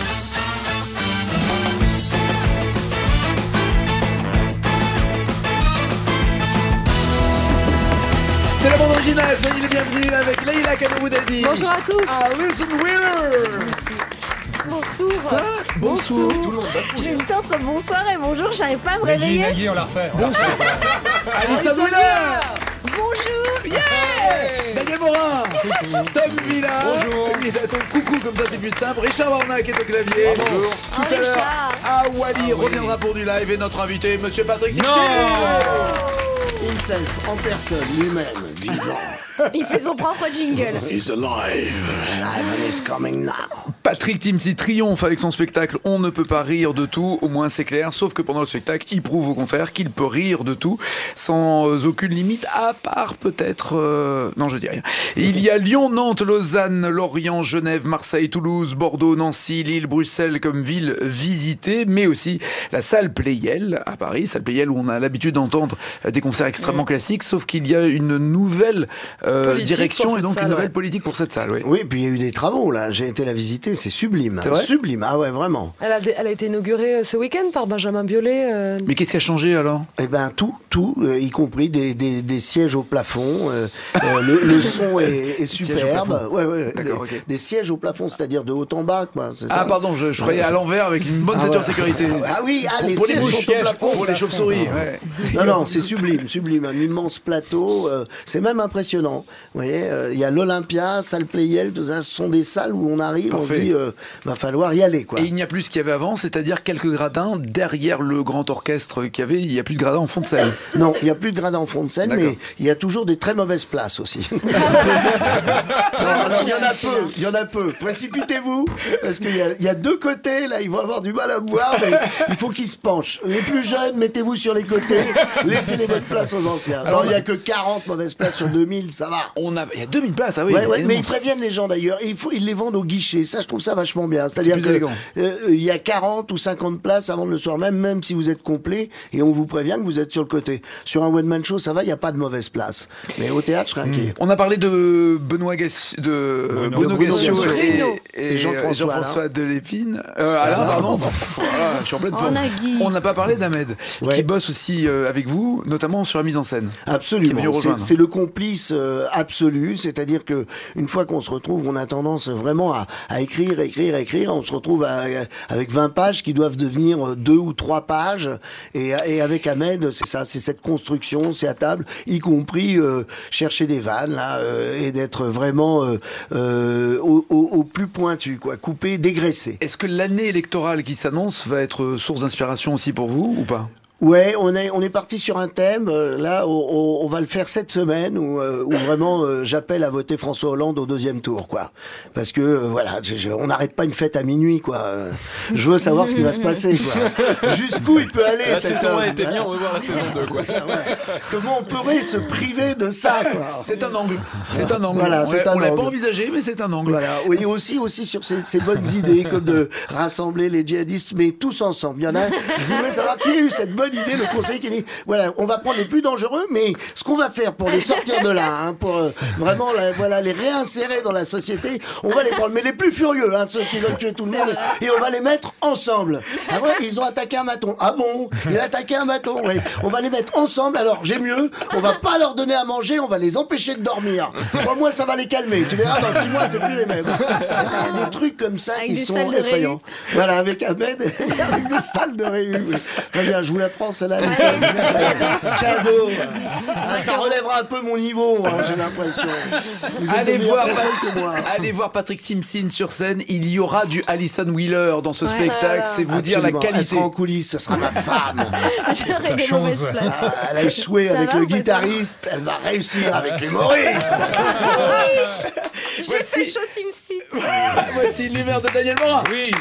C'est la bande originale, soyez les bienvenus avec Leïla Kanomoudadi. Bonjour à tous. Alison Wheeler. Bonsoir. Bonsoir. J'hésitais entre bonsoir et bonjour, j'arrive pas à me réveiller. Nagui, on l'a refait. Bonsoir. Alison Wheeler. Bonjour. Yeah. Daniel Morin. Tom Villa. Bonjour. Coucou, comme ça c'est plus simple. Richard Warnack est au clavier. Bonjour. Tout à l'heure, Awali reviendra pour du live et notre invité, Monsieur Patrick. Himself, en personne, lui-même, vivant. Il fait son propre jingle. He's alive and he's coming now. Patrick Timsit triomphe avec son spectacle On ne peut pas rire de tout, au moins c'est clair, sauf que pendant le spectacle, il prouve au contraire qu'il peut rire de tout, sans aucune limite, à part peut-être... Non, je dis rien. Il y a Lyon, Nantes, Lausanne, Lorient, Genève, Marseille, Toulouse, Bordeaux, Nancy, Lille, Bruxelles comme ville visitée, mais aussi la salle Pleyel à Paris, salle Pleyel où on a l'habitude d'entendre des concerts extrêmement classiques, sauf qu'il y a une nouvelle direction et donc une nouvelle politique pour cette salle. Oui, puis il y a eu des travaux là, j'ai été la visiter, c'est sublime. C'est vrai ? Sublime, ah ouais, vraiment. Elle a été inaugurée ce week-end par Benjamin Biolay. Mais qu'est-ce qui a changé alors ? Eh ben tout, y compris des sièges au plafond. Le son est superbe. Ouais. Des sièges au plafond, c'est-à-dire de haut en bas, quoi. Ah pardon, je croyais à l'envers avec une bonne ceinture sécurité. Ah oui, les pour sièges sont au plafond pour les chauves-souris. Ouais. Non, c'est sublime, un immense plateau. C'est même impressionnant. Vous voyez, il y a l'Olympia, salle Pleyel, tout ça, ce sont des salles où on arrive, on se dit, va falloir y aller, quoi. Et il n'y a plus ce qu'il y avait avant, c'est-à-dire quelques gradins derrière le grand orchestre qu'il y avait. Il n'y a plus de gradins en fond de scène. Non, il n'y a plus de gradins en fond de scène, mais il y a toujours des très mauvaises places aussi. Il y en a peu. Précipitez-vous, parce qu'il y a deux côtés, là, ils vont avoir du mal à boire, mais il faut qu'ils se penchent. Les plus jeunes, mettez-vous sur les côtés, laissez les bonnes places aux anciens. Alors, il n'y a que 40 mauvaises places sur 2000, ça va. Il y a 2000 places, ah oui. Ouais, mais ils préviennent les gens d'ailleurs, et ils les vendent au guichet. Ça, je trouve ça vachement bien. C'est-à-dire qu'il y a 40 ou 50 places avant le soir même si vous êtes complet, et on vous prévient que vous êtes sur le côté. Sur un one-man show, ça va, il n'y a pas de mauvaise place. Mais au théâtre, je serais inquiet. On a parlé de Benoît Gassiot et Jean-François Delépine. Alain, pardon. Je suis en pleine forme. On n'a pas parlé d'Ahmed, qui bosse aussi avec vous, notamment sur la mise en scène. Absolument. C'est le complice absolu, c'est-à-dire que une fois qu'on se retrouve, on a tendance vraiment à écrire. On se retrouve avec 20 pages qui doivent devenir 2 ou 3 pages. Et avec Ahmed, c'est ça, c'est cette construction, c'est à table, y compris chercher des vannes là, et d'être vraiment au plus pointu, quoi, couper, dégraisser. Est-ce que l'année électorale qui s'annonce va être source d'inspiration aussi pour vous ou pas ? Ouais, on est parti sur un thème. Là, on va le faire cette semaine où vraiment j'appelle à voter François Hollande au 2e tour, quoi. Parce que voilà, on n'arrête pas une fête à minuit, quoi. Je veux savoir ce qui va se passer, quoi. Jusqu'où il peut aller. La saison 1 était bien, on va voir la saison 2, quoi. Comment on pourrait se priver de ça, quoi. C'est un angle. Voilà, on l'a pas envisagé, mais c'est un angle. Voilà. Oui, aussi sur ces bonnes idées comme de rassembler les djihadistes, mais tous ensemble. Il y en a. Je voudrais savoir qui a eu cette bonne idée, le conseiller qui dit voilà, on va prendre les plus dangereux, mais ce qu'on va faire pour les sortir de là, pour vraiment les réinsérer dans la société, on va les prendre, mais les plus furieux, ceux qui veulent tuer tout le monde, et on va les mettre ensemble. Après, ils ont attaqué un maton. Ah bon, il a attaqué un maton, oui. On va les mettre ensemble. Alors j'ai mieux, on va pas leur donner à manger, on va les empêcher de dormir. 3 mois, ça va les calmer. Tu verras, dans 6 mois, c'est plus les mêmes. Il y a des trucs comme ça avec qui sont effrayants. Voilà, avec Ahmed, avec des salles de réu. Très bien, je vous la prends, celle-là, cadeau. Ça relèvera un peu mon niveau, j'ai l'impression. Allez voir Patrick Timsit sur scène. Il y aura du Alison Wheeler dans ce spectacle. C'est vous dire la qualité. Elle sera en coulisses, ce sera ma femme. Ça chose. Elle a échoué avec le guitariste. Elle va réussir avec l'humoriste. Je suis chaud Timsit. Voici l'humeur de Daniel Morin. Oui.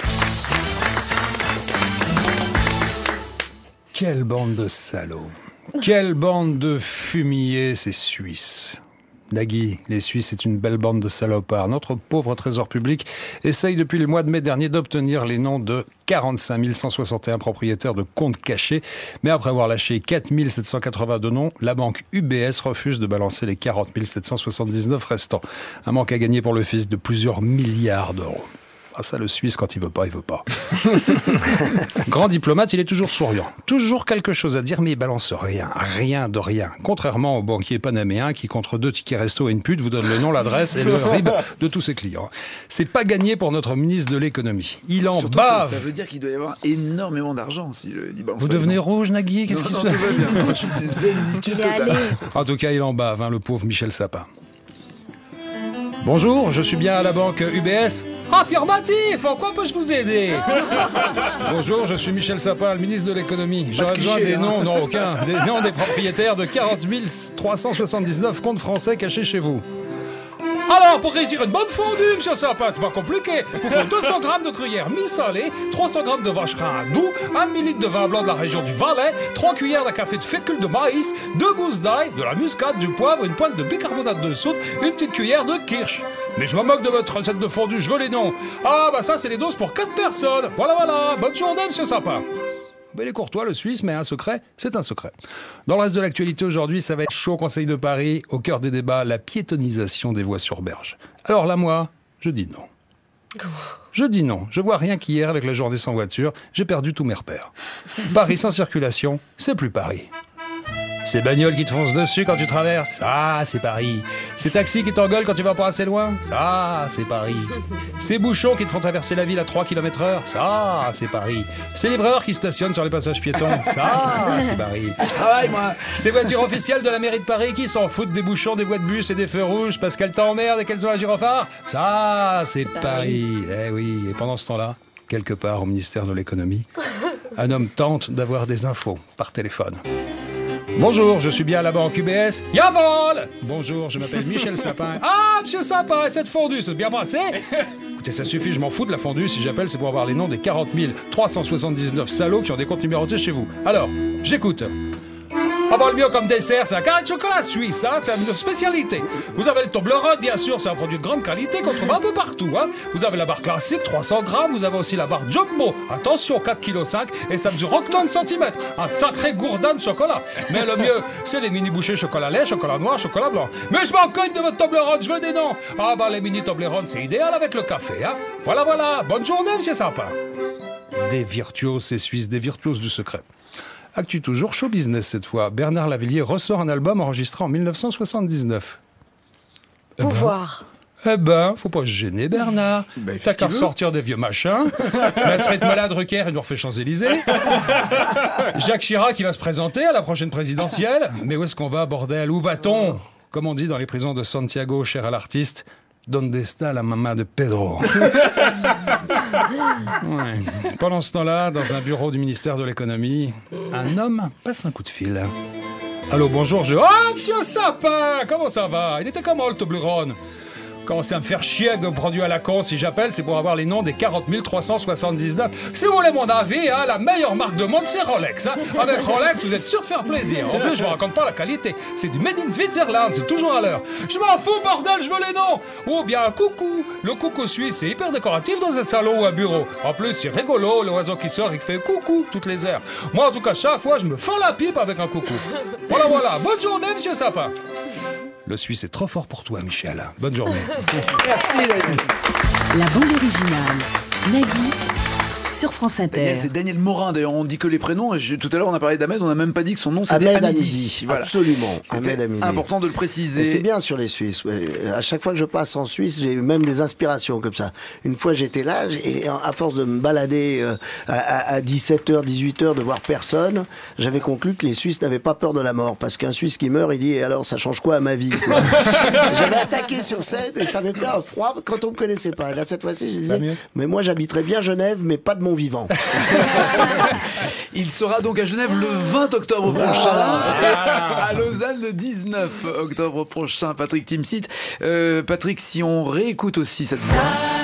Quelle bande de salauds. Quelle bande de fumiers, ces Suisses. Nagui, les Suisses, c'est une belle bande de salopards. Notre pauvre trésor public essaye depuis le mois de mai dernier d'obtenir les noms de 45 161 propriétaires de comptes cachés. Mais après avoir lâché 4 782 noms, la banque UBS refuse de balancer les 40 779 restants. Un manque à gagner pour le fisc de plusieurs milliards d'euros. Ah ça, le Suisse, quand il veut pas, il veut pas. Grand diplomate, il est toujours souriant. Toujours quelque chose à dire, mais il balance rien de rien. Contrairement au banquier panaméen qui, contre 2 tickets resto et une pute, vous donne le nom, l'adresse et le RIB de tous ses clients. C'est pas gagné pour notre ministre de l'économie. Il en bave. Ça veut dire qu'il doit y avoir énormément d'argent s'il balance. Vous devenez rouge, Nagui? Qu'est-ce qui se passe? Tout va bien. Je suis zénitude totale. En tout cas, il en bave, le pauvre Michel Sapin. Bonjour, je suis bien à la banque UBS. Affirmatif! En quoi peux-je vous aider? Bonjour, je suis Michel Sapin, le ministre de l'économie. J'aurais besoin des noms, non aucun, des noms des propriétaires de 40 379 comptes français cachés chez vous. Alors, pour réussir une bonne fondue, monsieur Sapin, c'est pas compliqué. Il faut 200 grammes de gruyère mi-salée, 300 grammes de vacherin doux, 1 millilitre de vin blanc de la région du Valais, 3 cuillères d'un café de fécule de maïs, 2 gousses d'ail, de la muscade, du poivre, une pointe de bicarbonate de soude, une petite cuillère de kirsch. Mais je me moque de votre recette de fondue, je veux les noms. Ah, bah ça, c'est les doses pour 4 personnes. Voilà. Bonne journée, monsieur Sapin. Il est courtois, le Suisse, mais un secret, c'est un secret. Dans le reste de l'actualité aujourd'hui, ça va être chaud au Conseil de Paris. Au cœur des débats, la piétonisation des voies sur berge. Alors là, moi, je dis non. Je dis non. Je vois rien qu'hier avec la journée sans voiture. J'ai perdu tous mes repères. Paris sans circulation, c'est plus Paris. Ces bagnoles qui te foncent dessus quand tu traverses, ça, c'est Paris. Ces taxis qui t'engueulent quand tu vas pas assez loin, ça, c'est Paris. Ces bouchons qui te font traverser la ville à 3 km/h, ça, c'est Paris. Ces livreurs qui stationnent sur les passages piétons, ça, c'est Paris. Je travaille, moi. Ces voitures officielles de la mairie de Paris qui s'en foutent des bouchons, des voies de bus et des feux rouges parce qu'elles t'emmerdent et qu'elles ont un gyrophare, ça, c'est Paris. Eh oui, et pendant ce temps-là, quelque part au ministère de l'économie, un homme tente d'avoir des infos par téléphone. Bonjour, je suis bien à la banque UBS. Yavol! Bonjour, je m'appelle Michel Sapin. Ah, monsieur Sapin, cette fondue, c'est bien passé? Écoutez, ça suffit, je m'en fous de la fondue. Si j'appelle, c'est pour avoir les noms des 40 379 salauds qui ont des comptes numérotés chez vous. Alors, j'écoute. Ah bon, le mieux comme dessert, c'est un carré de chocolat suisse, hein, c'est une spécialité. Vous avez le Toblerone, bien sûr, c'est un produit de grande qualité qu'on trouve un peu partout, hein. Vous avez la barre classique, 300 grammes, vous avez aussi la barre Jumbo, attention, 4,5 kg, et ça mesure octans de centimètres. Un sacré gourdin de chocolat. Mais le mieux, c'est les mini bouchées chocolat lait, chocolat noir, chocolat blanc. Mais je m'en cogne de votre Toblerone, je veux des noms. Ah bah, les mini Toblerone, c'est idéal avec le café, hein. Voilà, bonne journée, monsieur Sapin. Des virtuoses, ces Suisses, des virtuoses du secret. Actu toujours, show business cette fois. Bernard Lavilliers ressort un album enregistré en 1979. Pouvoir. Faut pas se gêner, Bernard. T'as qu'à ressortir des vieux machins. La serait malade Rucker, il nous refait Champs-Élysées. Jacques Chirac qui va se présenter à la prochaine présidentielle. Mais où est-ce qu'on va, bordel? Où va-t-on? Comme on dit dans les prisons de Santiago, cher à l'artiste, donde está la mamá de Pedro? Ouais. Pendant ce temps-là, dans un bureau du ministère de l'économie, un homme passe un coup de fil. Allô, bonjour, Ah, monsieur Sapin, comment ça va? Il était comment le Toblerone? Commencez à me faire chier avec un produit à la con. Si j'appelle, c'est pour avoir les noms des 40 379. Si vous voulez mon avis, hein, la meilleure marque de monde, c'est Rolex. Hein. Avec Rolex, vous êtes sûr de faire plaisir. En plus, je vous raconte pas la qualité. C'est du Made in Switzerland, c'est toujours à l'heure. Je m'en fous, bordel, je veux les noms. Ou bien un coucou. Le coucou suisse, c'est hyper décoratif dans un salon ou un bureau. En plus, c'est rigolo, l'oiseau qui sort et qui fait coucou toutes les heures. Moi, en tout cas, chaque fois, je me fends la pipe avec un coucou. Voilà. Bonne journée, monsieur Sapin. Le Suisse est trop fort pour toi, Michel. Bonne journée. Merci, Nagui. La bande originale. Nagui sur France Inter. C'est Daniel Morin, d'ailleurs, on dit que les prénoms. Tout à l'heure, on a parlé d'Ahmed, on n'a même pas dit que son nom, c'était Hamidi. Voilà. Absolument, Ahmed Hamidi. Important de le préciser. Et c'est bien sur les Suisses. Ouais. À chaque fois que je passe en Suisse, j'ai même des inspirations comme ça. Une fois, j'étais là, et à force de me balader à 17h, 18h, de voir personne, j'avais conclu que les Suisses n'avaient pas peur de la mort. Parce qu'un Suisse qui meurt, il dit, alors, ça change quoi à ma vie, quoi? J'avais attaqué sur scène, et ça m'avait fait un froid quand on me connaissait pas. Et là, cette fois-ci, je disais, mais moi, j'habiterais bien Genève, mais pas de mon vivant. Il sera donc à Genève le 20 octobre prochain, à Lausanne le 19 octobre prochain. Patrick Timsit. Patrick, si on réécoute aussi cette voix,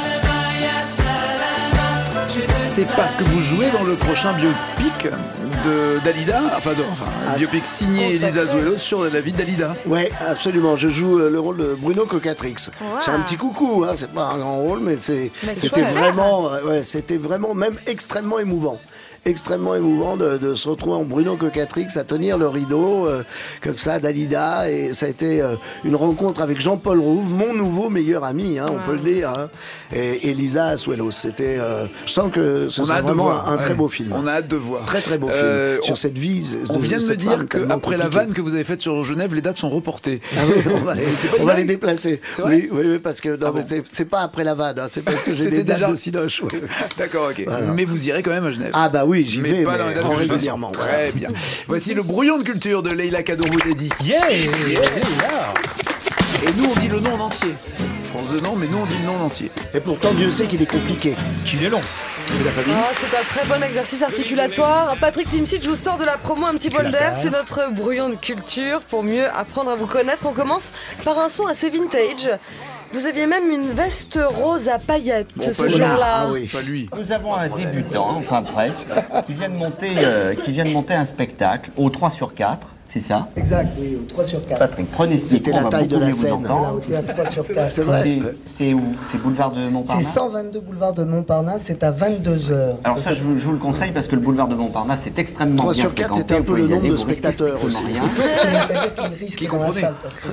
c'est parce que vous jouez dans le prochain biopic de Dalida, biopic signé Elisa Azuelos sur la vie de Dalida. Ouais, absolument. Je joue le rôle de Bruno Cocatrix. Wow. C'est un petit coucou, hein, c'est pas un grand rôle, mais c'était vraiment même extrêmement émouvant. Extrêmement émouvant de se retrouver en Bruno Cocatrix à tenir le rideau comme ça, Dalida, et ça a été une rencontre avec Jean-Paul Rouve, mon nouveau meilleur ami, hein, on peut le dire, hein, et Elisa Azuelos. C'était, je sens que ce sera vraiment un très beau film. On a hâte de voir. Très très beau film sur cette vie. On vient de me dire qu'après la vanne que vous avez faite sur Genève, les dates sont reportées. Ah oui, on va les déplacer. Oui, parce que non, mais c'est pas après la vanne, hein, c'est parce que j'ai des dates de Cinoche. Ouais. D'accord, ok. Voilà. Mais vous irez quand même à Genève. Ah bah oui, j'y vais, pas dans les dates régulièrement. Très bien. Voici le brouillon de culture de Leïla Kadorou Dedi. Yeah. Et nous, on dit le nom en entier. France 2 non, mais nous on dit le nom entier. Et pourtant, Dieu sait qu'il est compliqué. Qu'il est long. C'est la famille. C'est un très bon exercice articulatoire. Patrick Timsit, je vous sors de la promo un petit bol d'air. C'est notre brouillon de culture pour mieux apprendre à vous connaître. On commence par un son assez vintage. Vous aviez même une veste rose à paillettes ce jour-là. Ah oui. Pas lui. Nous avons un débutant, enfin presque, qui vient de monter un spectacle au 3/4. C'est ça? Exact, oui, au 3/4. Patrick, prenez ce C'était micro, la on va taille de beaucoup la mieux vous scène. entendre. Là, au théâtre 3/4. C'est vrai. C'est où? C'est boulevard de Montparnasse? C'est 122 boulevard de Montparnasse, c'est à 22h. Alors ça, je vous le conseille parce que le boulevard de Montparnasse, c'est extrêmement 3 bien sur 4, fréquenté. c'était un peu Vous le pouvez y nombre aller, de vous risquez spectateurs aussi. rien. Qui comprenait.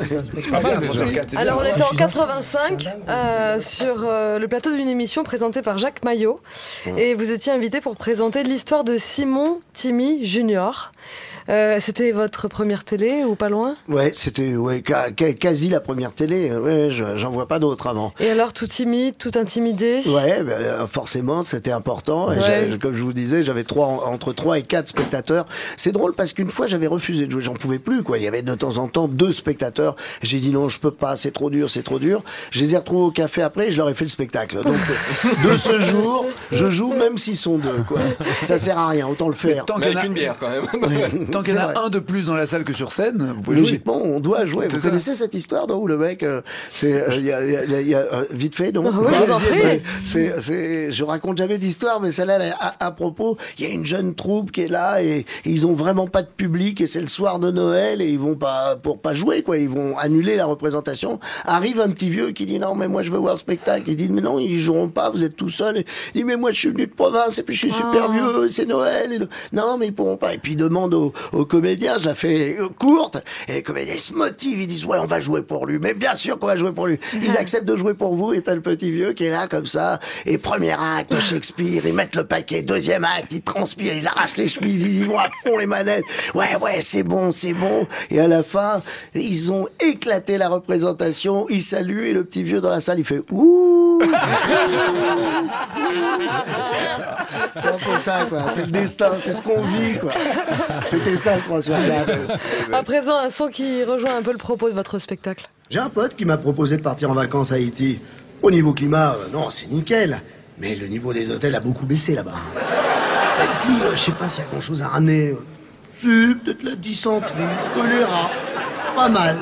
Alors on était en 85 sur le plateau d'une émission présentée par Jacques Maillot et vous étiez invité pour présenter l'histoire de Simon Timmy Junior. C'était votre première télé ou pas loin? Ouais, c'était quasi la première télé. Ouais, j'en vois pas d'autres avant. Et alors tout timide, tout intimidé? Ouais, forcément, c'était important. Et comme je vous disais, j'avais entre 3 et 4 spectateurs. C'est drôle parce qu'une fois, j'avais refusé de jouer. J'en pouvais plus, quoi. Il y avait de temps en temps 2 spectateurs. J'ai dit non, je peux pas, c'est trop dur, c'est trop dur. Je les ai retrouvés au café après et je leur ai fait le spectacle. Donc, de ce jour, je joue même s'ils sont 2, quoi. Ça sert à rien, autant le faire. Mais avec une bière, quand même. Tant qu'il y en a un de plus dans la salle que sur scène, vous pouvez jouer. Logiquement, on doit jouer. Vous connaissez cette histoire, non, où le mec, il y a vite fait, donc. Oui, je vous en prie. Je raconte jamais d'histoire, mais celle-là, à propos, il y a une jeune troupe qui est là et ils ont vraiment pas de public et c'est le soir de Noël et ils vont pas jouer, quoi. Ils vont annuler la représentation. Arrive un petit vieux qui dit non, mais moi je veux voir le spectacle. Il dit mais non, ils joueront pas, vous êtes tout seul. Il dit mais moi je suis venu de province et puis je suis super vieux, c'est Noël. Non, mais ils pourront pas. Et puis il demande aux comédiens, je la fais courte, et les comédiens se motivent, ils disent ouais, on va jouer pour lui, mais bien sûr qu'on va jouer pour lui. Ils acceptent de jouer pour vous et t'as le petit vieux qui est là comme ça, et premier acte, Shakespeare, ils mettent le paquet, deuxième acte, ils transpirent, ils arrachent les chemises, ils y vont à fond les manettes, ouais, c'est bon, et à la fin, ils ont éclaté la représentation, ils saluent, et le petit vieux dans la salle, il fait ouh. C'est un peu ça, quoi. C'est le destin, c'est ce qu'on vit, quoi. C'était ça le 3 sur 4. À présent, un son qui rejoint un peu le propos de votre spectacle. J'ai un pote qui m'a proposé de partir en vacances à Haïti. Au niveau climat, non, c'est nickel. Mais le niveau des hôtels a beaucoup baissé là-bas. Et puis, je sais pas s'il y a grand-chose à ramener. Si, peut-être la dysenterie, choléra. Pas mal.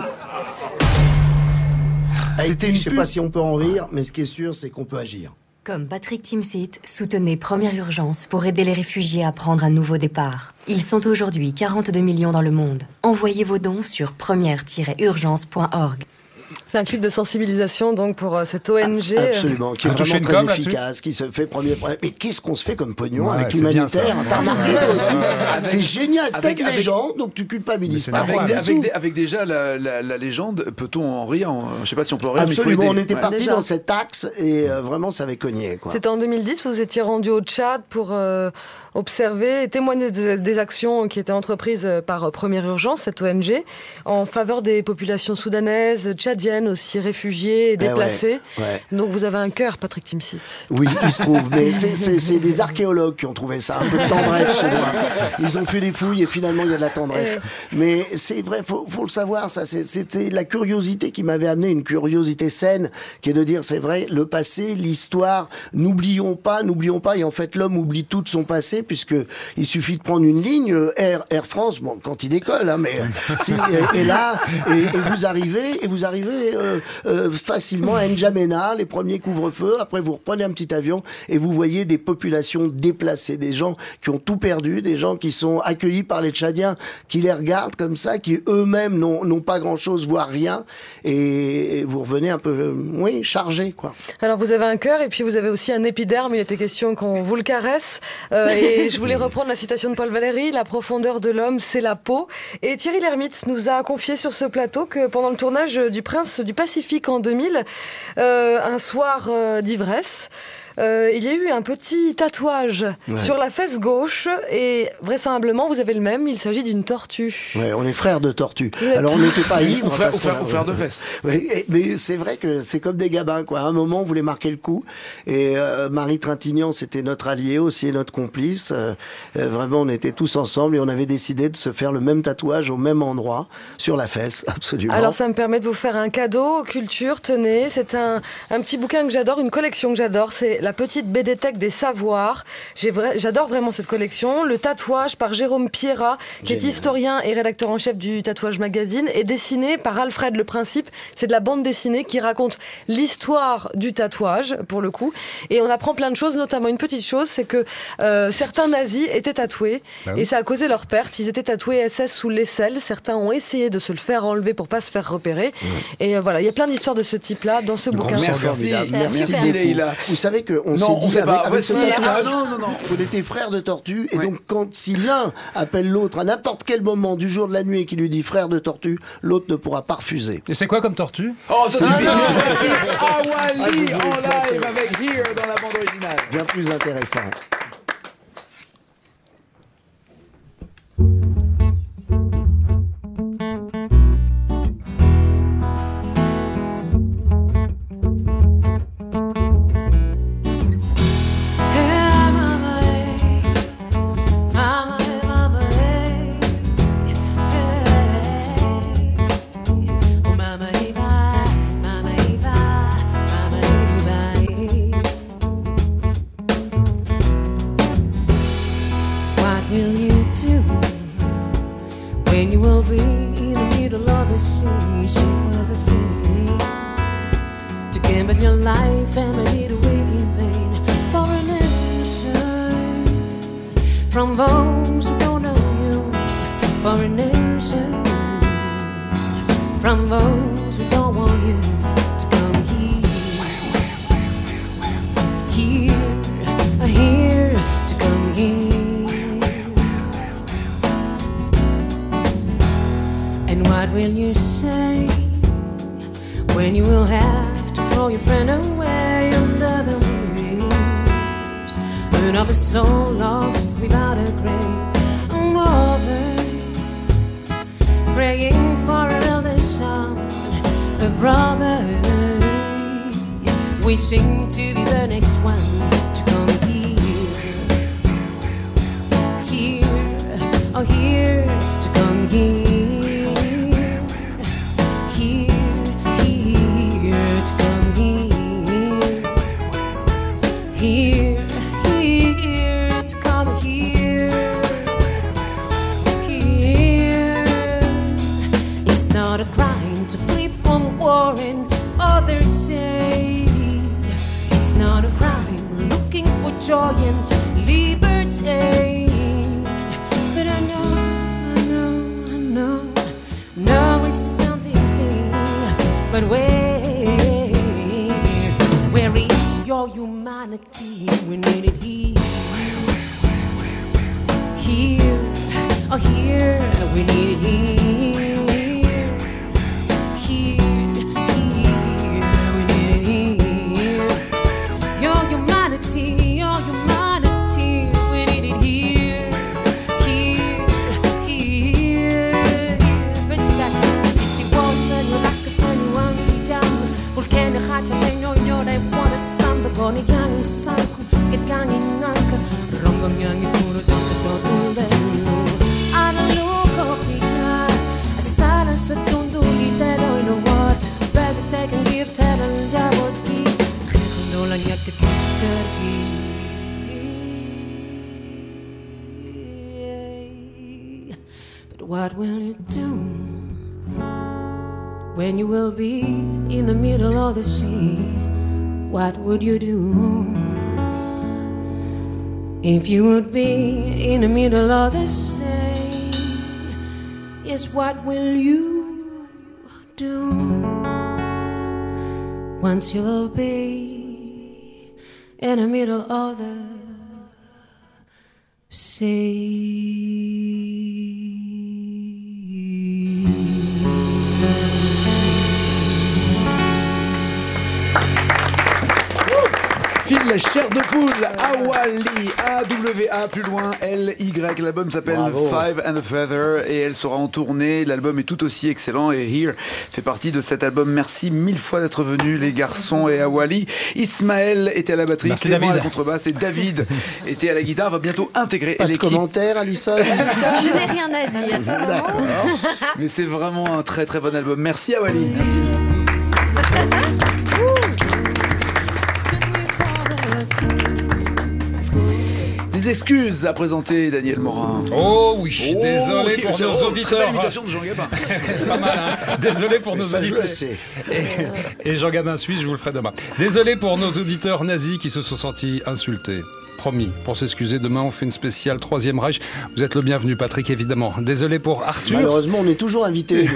Haïti, je sais pas si on peut en rire, mais ce qui est sûr, c'est qu'on peut agir. Comme Patrick Timsit, soutenez Première Urgence pour aider les réfugiés à prendre un nouveau départ. Ils sont aujourd'hui 42 millions dans le monde. Envoyez vos dons sur première-urgence.org. C'est un clip de sensibilisation donc pour cette ONG. Absolument, qui est vraiment très efficace, qui se fait premier. Mais qu'est-ce qu'on se fait comme pognon avec l'humanitaire? T'as remarqué toi aussi? C'est génial, t'aides les gens, donc tu culpabilises pas. Avec déjà la légende, peut-on en rire? Je sais pas si on peut en rire. Absolument, mais on était parti dans cet axe et vraiment ça avait cogné, quoi. C'était en 2010, vous étiez rendu au Tchad pour observer et témoigner des actions qui étaient entreprises par Première Urgence, cette ONG, en faveur des populations soudanaises, tchadiennes aussi, réfugiées et déplacées. Ouais. Donc vous avez un cœur, Patrick Timsit. Oui, il se trouve, mais c'est des archéologues qui ont trouvé ça, un peu de tendresse chez moi. Ils ont fait des fouilles et finalement il y a de la tendresse. Mais c'est vrai, faut le savoir, ça, c'était la curiosité qui m'avait amené, une curiosité saine, qui est de dire, c'est vrai, le passé, l'histoire, n'oublions pas, et en fait l'homme oublie tout de son passé, puisque il suffit de prendre une ligne, Air France, bon, quand il décolle, hein, mais et là, vous arrivez facilement à N'Djamena, les premiers couvre-feux, après vous reprenez un petit avion et vous voyez des populations déplacées, des gens qui ont tout perdu, des gens qui sont accueillis par les Tchadiens, qui les regardent comme ça, qui eux-mêmes n'ont pas grand-chose, voire rien, et vous revenez un peu, chargé, quoi. Alors vous avez un cœur et puis vous avez aussi un épiderme, il était question qu'on vous le caresse, et je voulais reprendre la citation de Paul Valéry, la profondeur de l'homme, c'est la peau, et Thierry Lhermitte nous a confié sur ce plateau que pendant le tournage du Prince du Pacifique en 2000, un soir d'ivresse, il y a eu un petit tatouage sur la fesse gauche et vraisemblablement vous avez le même, il s'agit d'une tortue. Ouais, on est frères de tortue. Alors on n'était pas ivres. Ou frères de fesses. Oui, mais c'est vrai que c'est comme des gabins, quoi. À un moment, on voulait marquer le coup. Et Marie Trintignant, c'était notre allié aussi et notre complice. Vraiment, on était tous ensemble et on avait décidé de se faire le même tatouage au même endroit, sur la fesse, absolument. Alors ça me permet de vous faire un cadeau, culture, tenez, c'est un petit bouquin que j'adore, une collection que j'adore, c'est la petite BD-Tech des savoirs. J'adore vraiment cette collection. Le tatouage par Jérôme Pierrat, qui est historien et rédacteur en chef du Tatouage Magazine, est dessiné par Alfred Le Principe. C'est de la bande dessinée qui raconte l'histoire du tatouage, pour le coup. Et on apprend plein de choses, notamment une petite chose, c'est que certains nazis étaient tatoués, et ça a causé leur perte. Ils étaient tatoués SS sous l'aisselle. Certains ont essayé de se le faire enlever pour pas se faire repérer. Et voilà, il y a plein d'histoires de ce type-là dans ce bouquin. Merci Leïla. Vous savez qu'on s'est dit avec ce tatouage, on était frères de tortue, et donc si l'un appelle l'autre à n'importe quel moment du jour de la nuit et qu'il lui dit frère de tortue, l'autre ne pourra pas refuser. Et c'est quoi comme tortue? Oh, ça suffit. Voici Awali en live avec Here dans la bande originale. Bien plus intéressant. What will you do when you will be in the middle of the sea? What would you do if you would be in the middle of the sea? Yes, what will you do once you will be in the middle of the sea? file la chair de poule. Awali, A-W-A, plus loin, L-Y. L'album s'appelle Five and a Feather et elle sera en tournée. L'album est tout aussi excellent et Here fait partie de cet album. Merci mille fois d'être venus, les garçons et Awali. Ismaël était à la batterie, Clément à la contrebasse et David était à la guitare. Va bientôt intégrer l'équipe. Pas de commentaires, Alison? Je n'ai rien à dire. D'accord. Mais c'est vraiment un très très bon album. Merci Awali. Des excuses à présenter, Daniel Morin. Oh oui, désolé pour nos auditeurs. Très belle imitation de Jean Gabin. Pas mal, hein. Désolé pour nos auditeurs. Et Jean Gabin suisse, je vous le ferai demain. Désolé pour nos auditeurs nazis qui se sont sentis insultés. Promis, pour s'excuser, demain on fait une spéciale Troisième Reich. Vous êtes le bienvenu, Patrick, évidemment. Désolé pour Arthur. Malheureusement, on est toujours invité.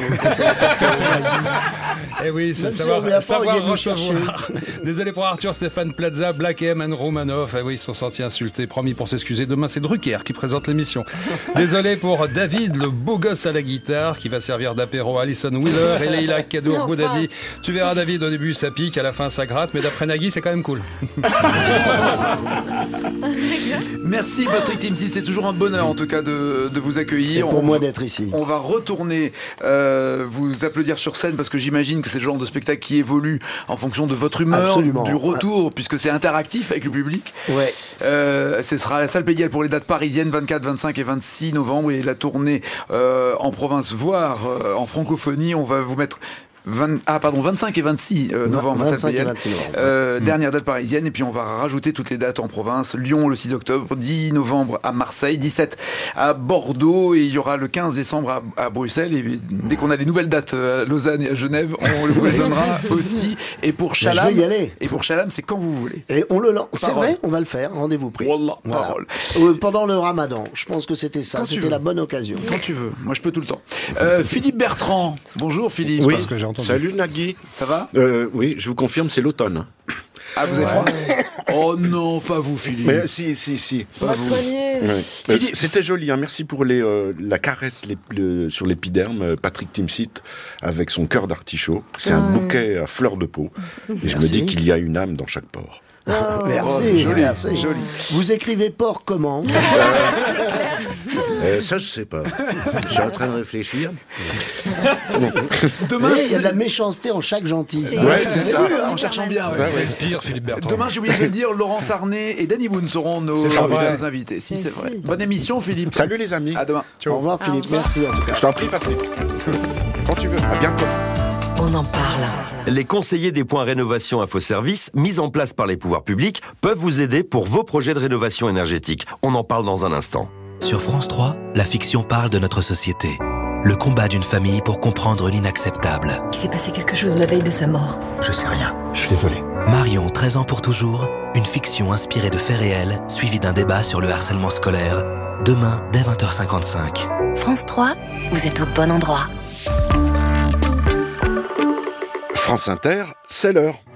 Eh oui, c'est savoir recevoir. Désolé pour Arthur, Stéphane Plaza, Black M, Anne Romanoff. Eh oui, ils se sont sentis insultés. Promis, pour s'excuser, demain c'est Drucker qui présente l'émission. Désolé pour David, le beau gosse à la guitare, qui va servir d'apéro à Alison Wheeler et Leila Kadour Boudadi. Tu verras, David, au début ça pique, à la fin ça gratte, mais d'après Nagui, c'est quand même cool. Merci Patrick Timsit, c'est toujours un bonheur en tout cas de vous accueillir. Et pour moi d'être ici. On va retourner vous applaudir sur scène parce que j'imagine que c'est le genre de spectacle qui évolue en fonction de votre humeur, absolument, du retour, puisque c'est interactif avec le public. Ouais. Ce sera à la salle Péguiel pour les dates parisiennes 24, 25 et 26 novembre et la tournée en province, voire en francophonie. On va vous mettre 25 et 26 novembre à salle Péguiel. Dernière date parisienne et puis on va rajouter toutes les dates en province. Lyon le 6 octobre, 10 novembre à Marseille, 17 à Bordeaux et il y aura le 15 décembre à Bruxelles et dès qu'on a les nouvelles dates à Lausanne et à Genève, on le vous donnera aussi. Et pour Chalam, je vais y aller. Et pour Chalam, c'est quand vous voulez. Et on le lance. C'est vrai, on va le faire. Rendez-vous pris. Wallah, parole. Pendant le Ramadan, je pense que c'était ça. C'était la bonne occasion. Quand tu veux. Moi, je peux tout le temps. Philippe Bertrand. Bonjour Philippe. Oui. Parce que j'ai entendu. Salut Nagui. Ça va? Oui, je vous confirme, c'est l'automne. Ah, vous avez froid? Oh non, pas vous, Philippe. Mais si. Pas vous. Oui. C'était joli, hein. Merci pour la caresse sur l'épiderme. Patrick Timsit avec son cœur d'artichaut. C'est un bouquet à fleur de peau. Et je me dis qu'il y a une âme dans chaque pore. Merci, joli, merci. Joli. Vous écrivez porc comment? Ça, je sais pas. Je suis en train de réfléchir. Demain, il y a de la méchanceté en chaque gentil. Ouais, c'est ça. En cherchant bien. C'est le pire, Philippe Bertrand. Demain, j'ai oublié de le dire, Laurence Arnay et Danny Boone seront nos invités. Si, c'est vrai. Bonne émission, Philippe. Salut les amis. À demain. Au revoir, Philippe. Merci en tout cas. Je t'en prie, Patrick. Quand tu veux. À bientôt. On en parle. Les conseillers des points rénovation InfoService, mis en place par les pouvoirs publics, peuvent vous aider pour vos projets de rénovation énergétique. On en parle dans un instant. Sur France 3, la fiction parle de notre société. Le combat d'une famille pour comprendre l'inacceptable. Il s'est passé quelque chose la veille de sa mort. Je sais rien. Je suis désolé. Marion, 13 ans pour toujours, une fiction inspirée de faits réels, suivie d'un débat sur le harcèlement scolaire. Demain, dès 20h55. France 3, vous êtes au bon endroit. France Inter, c'est l'heure.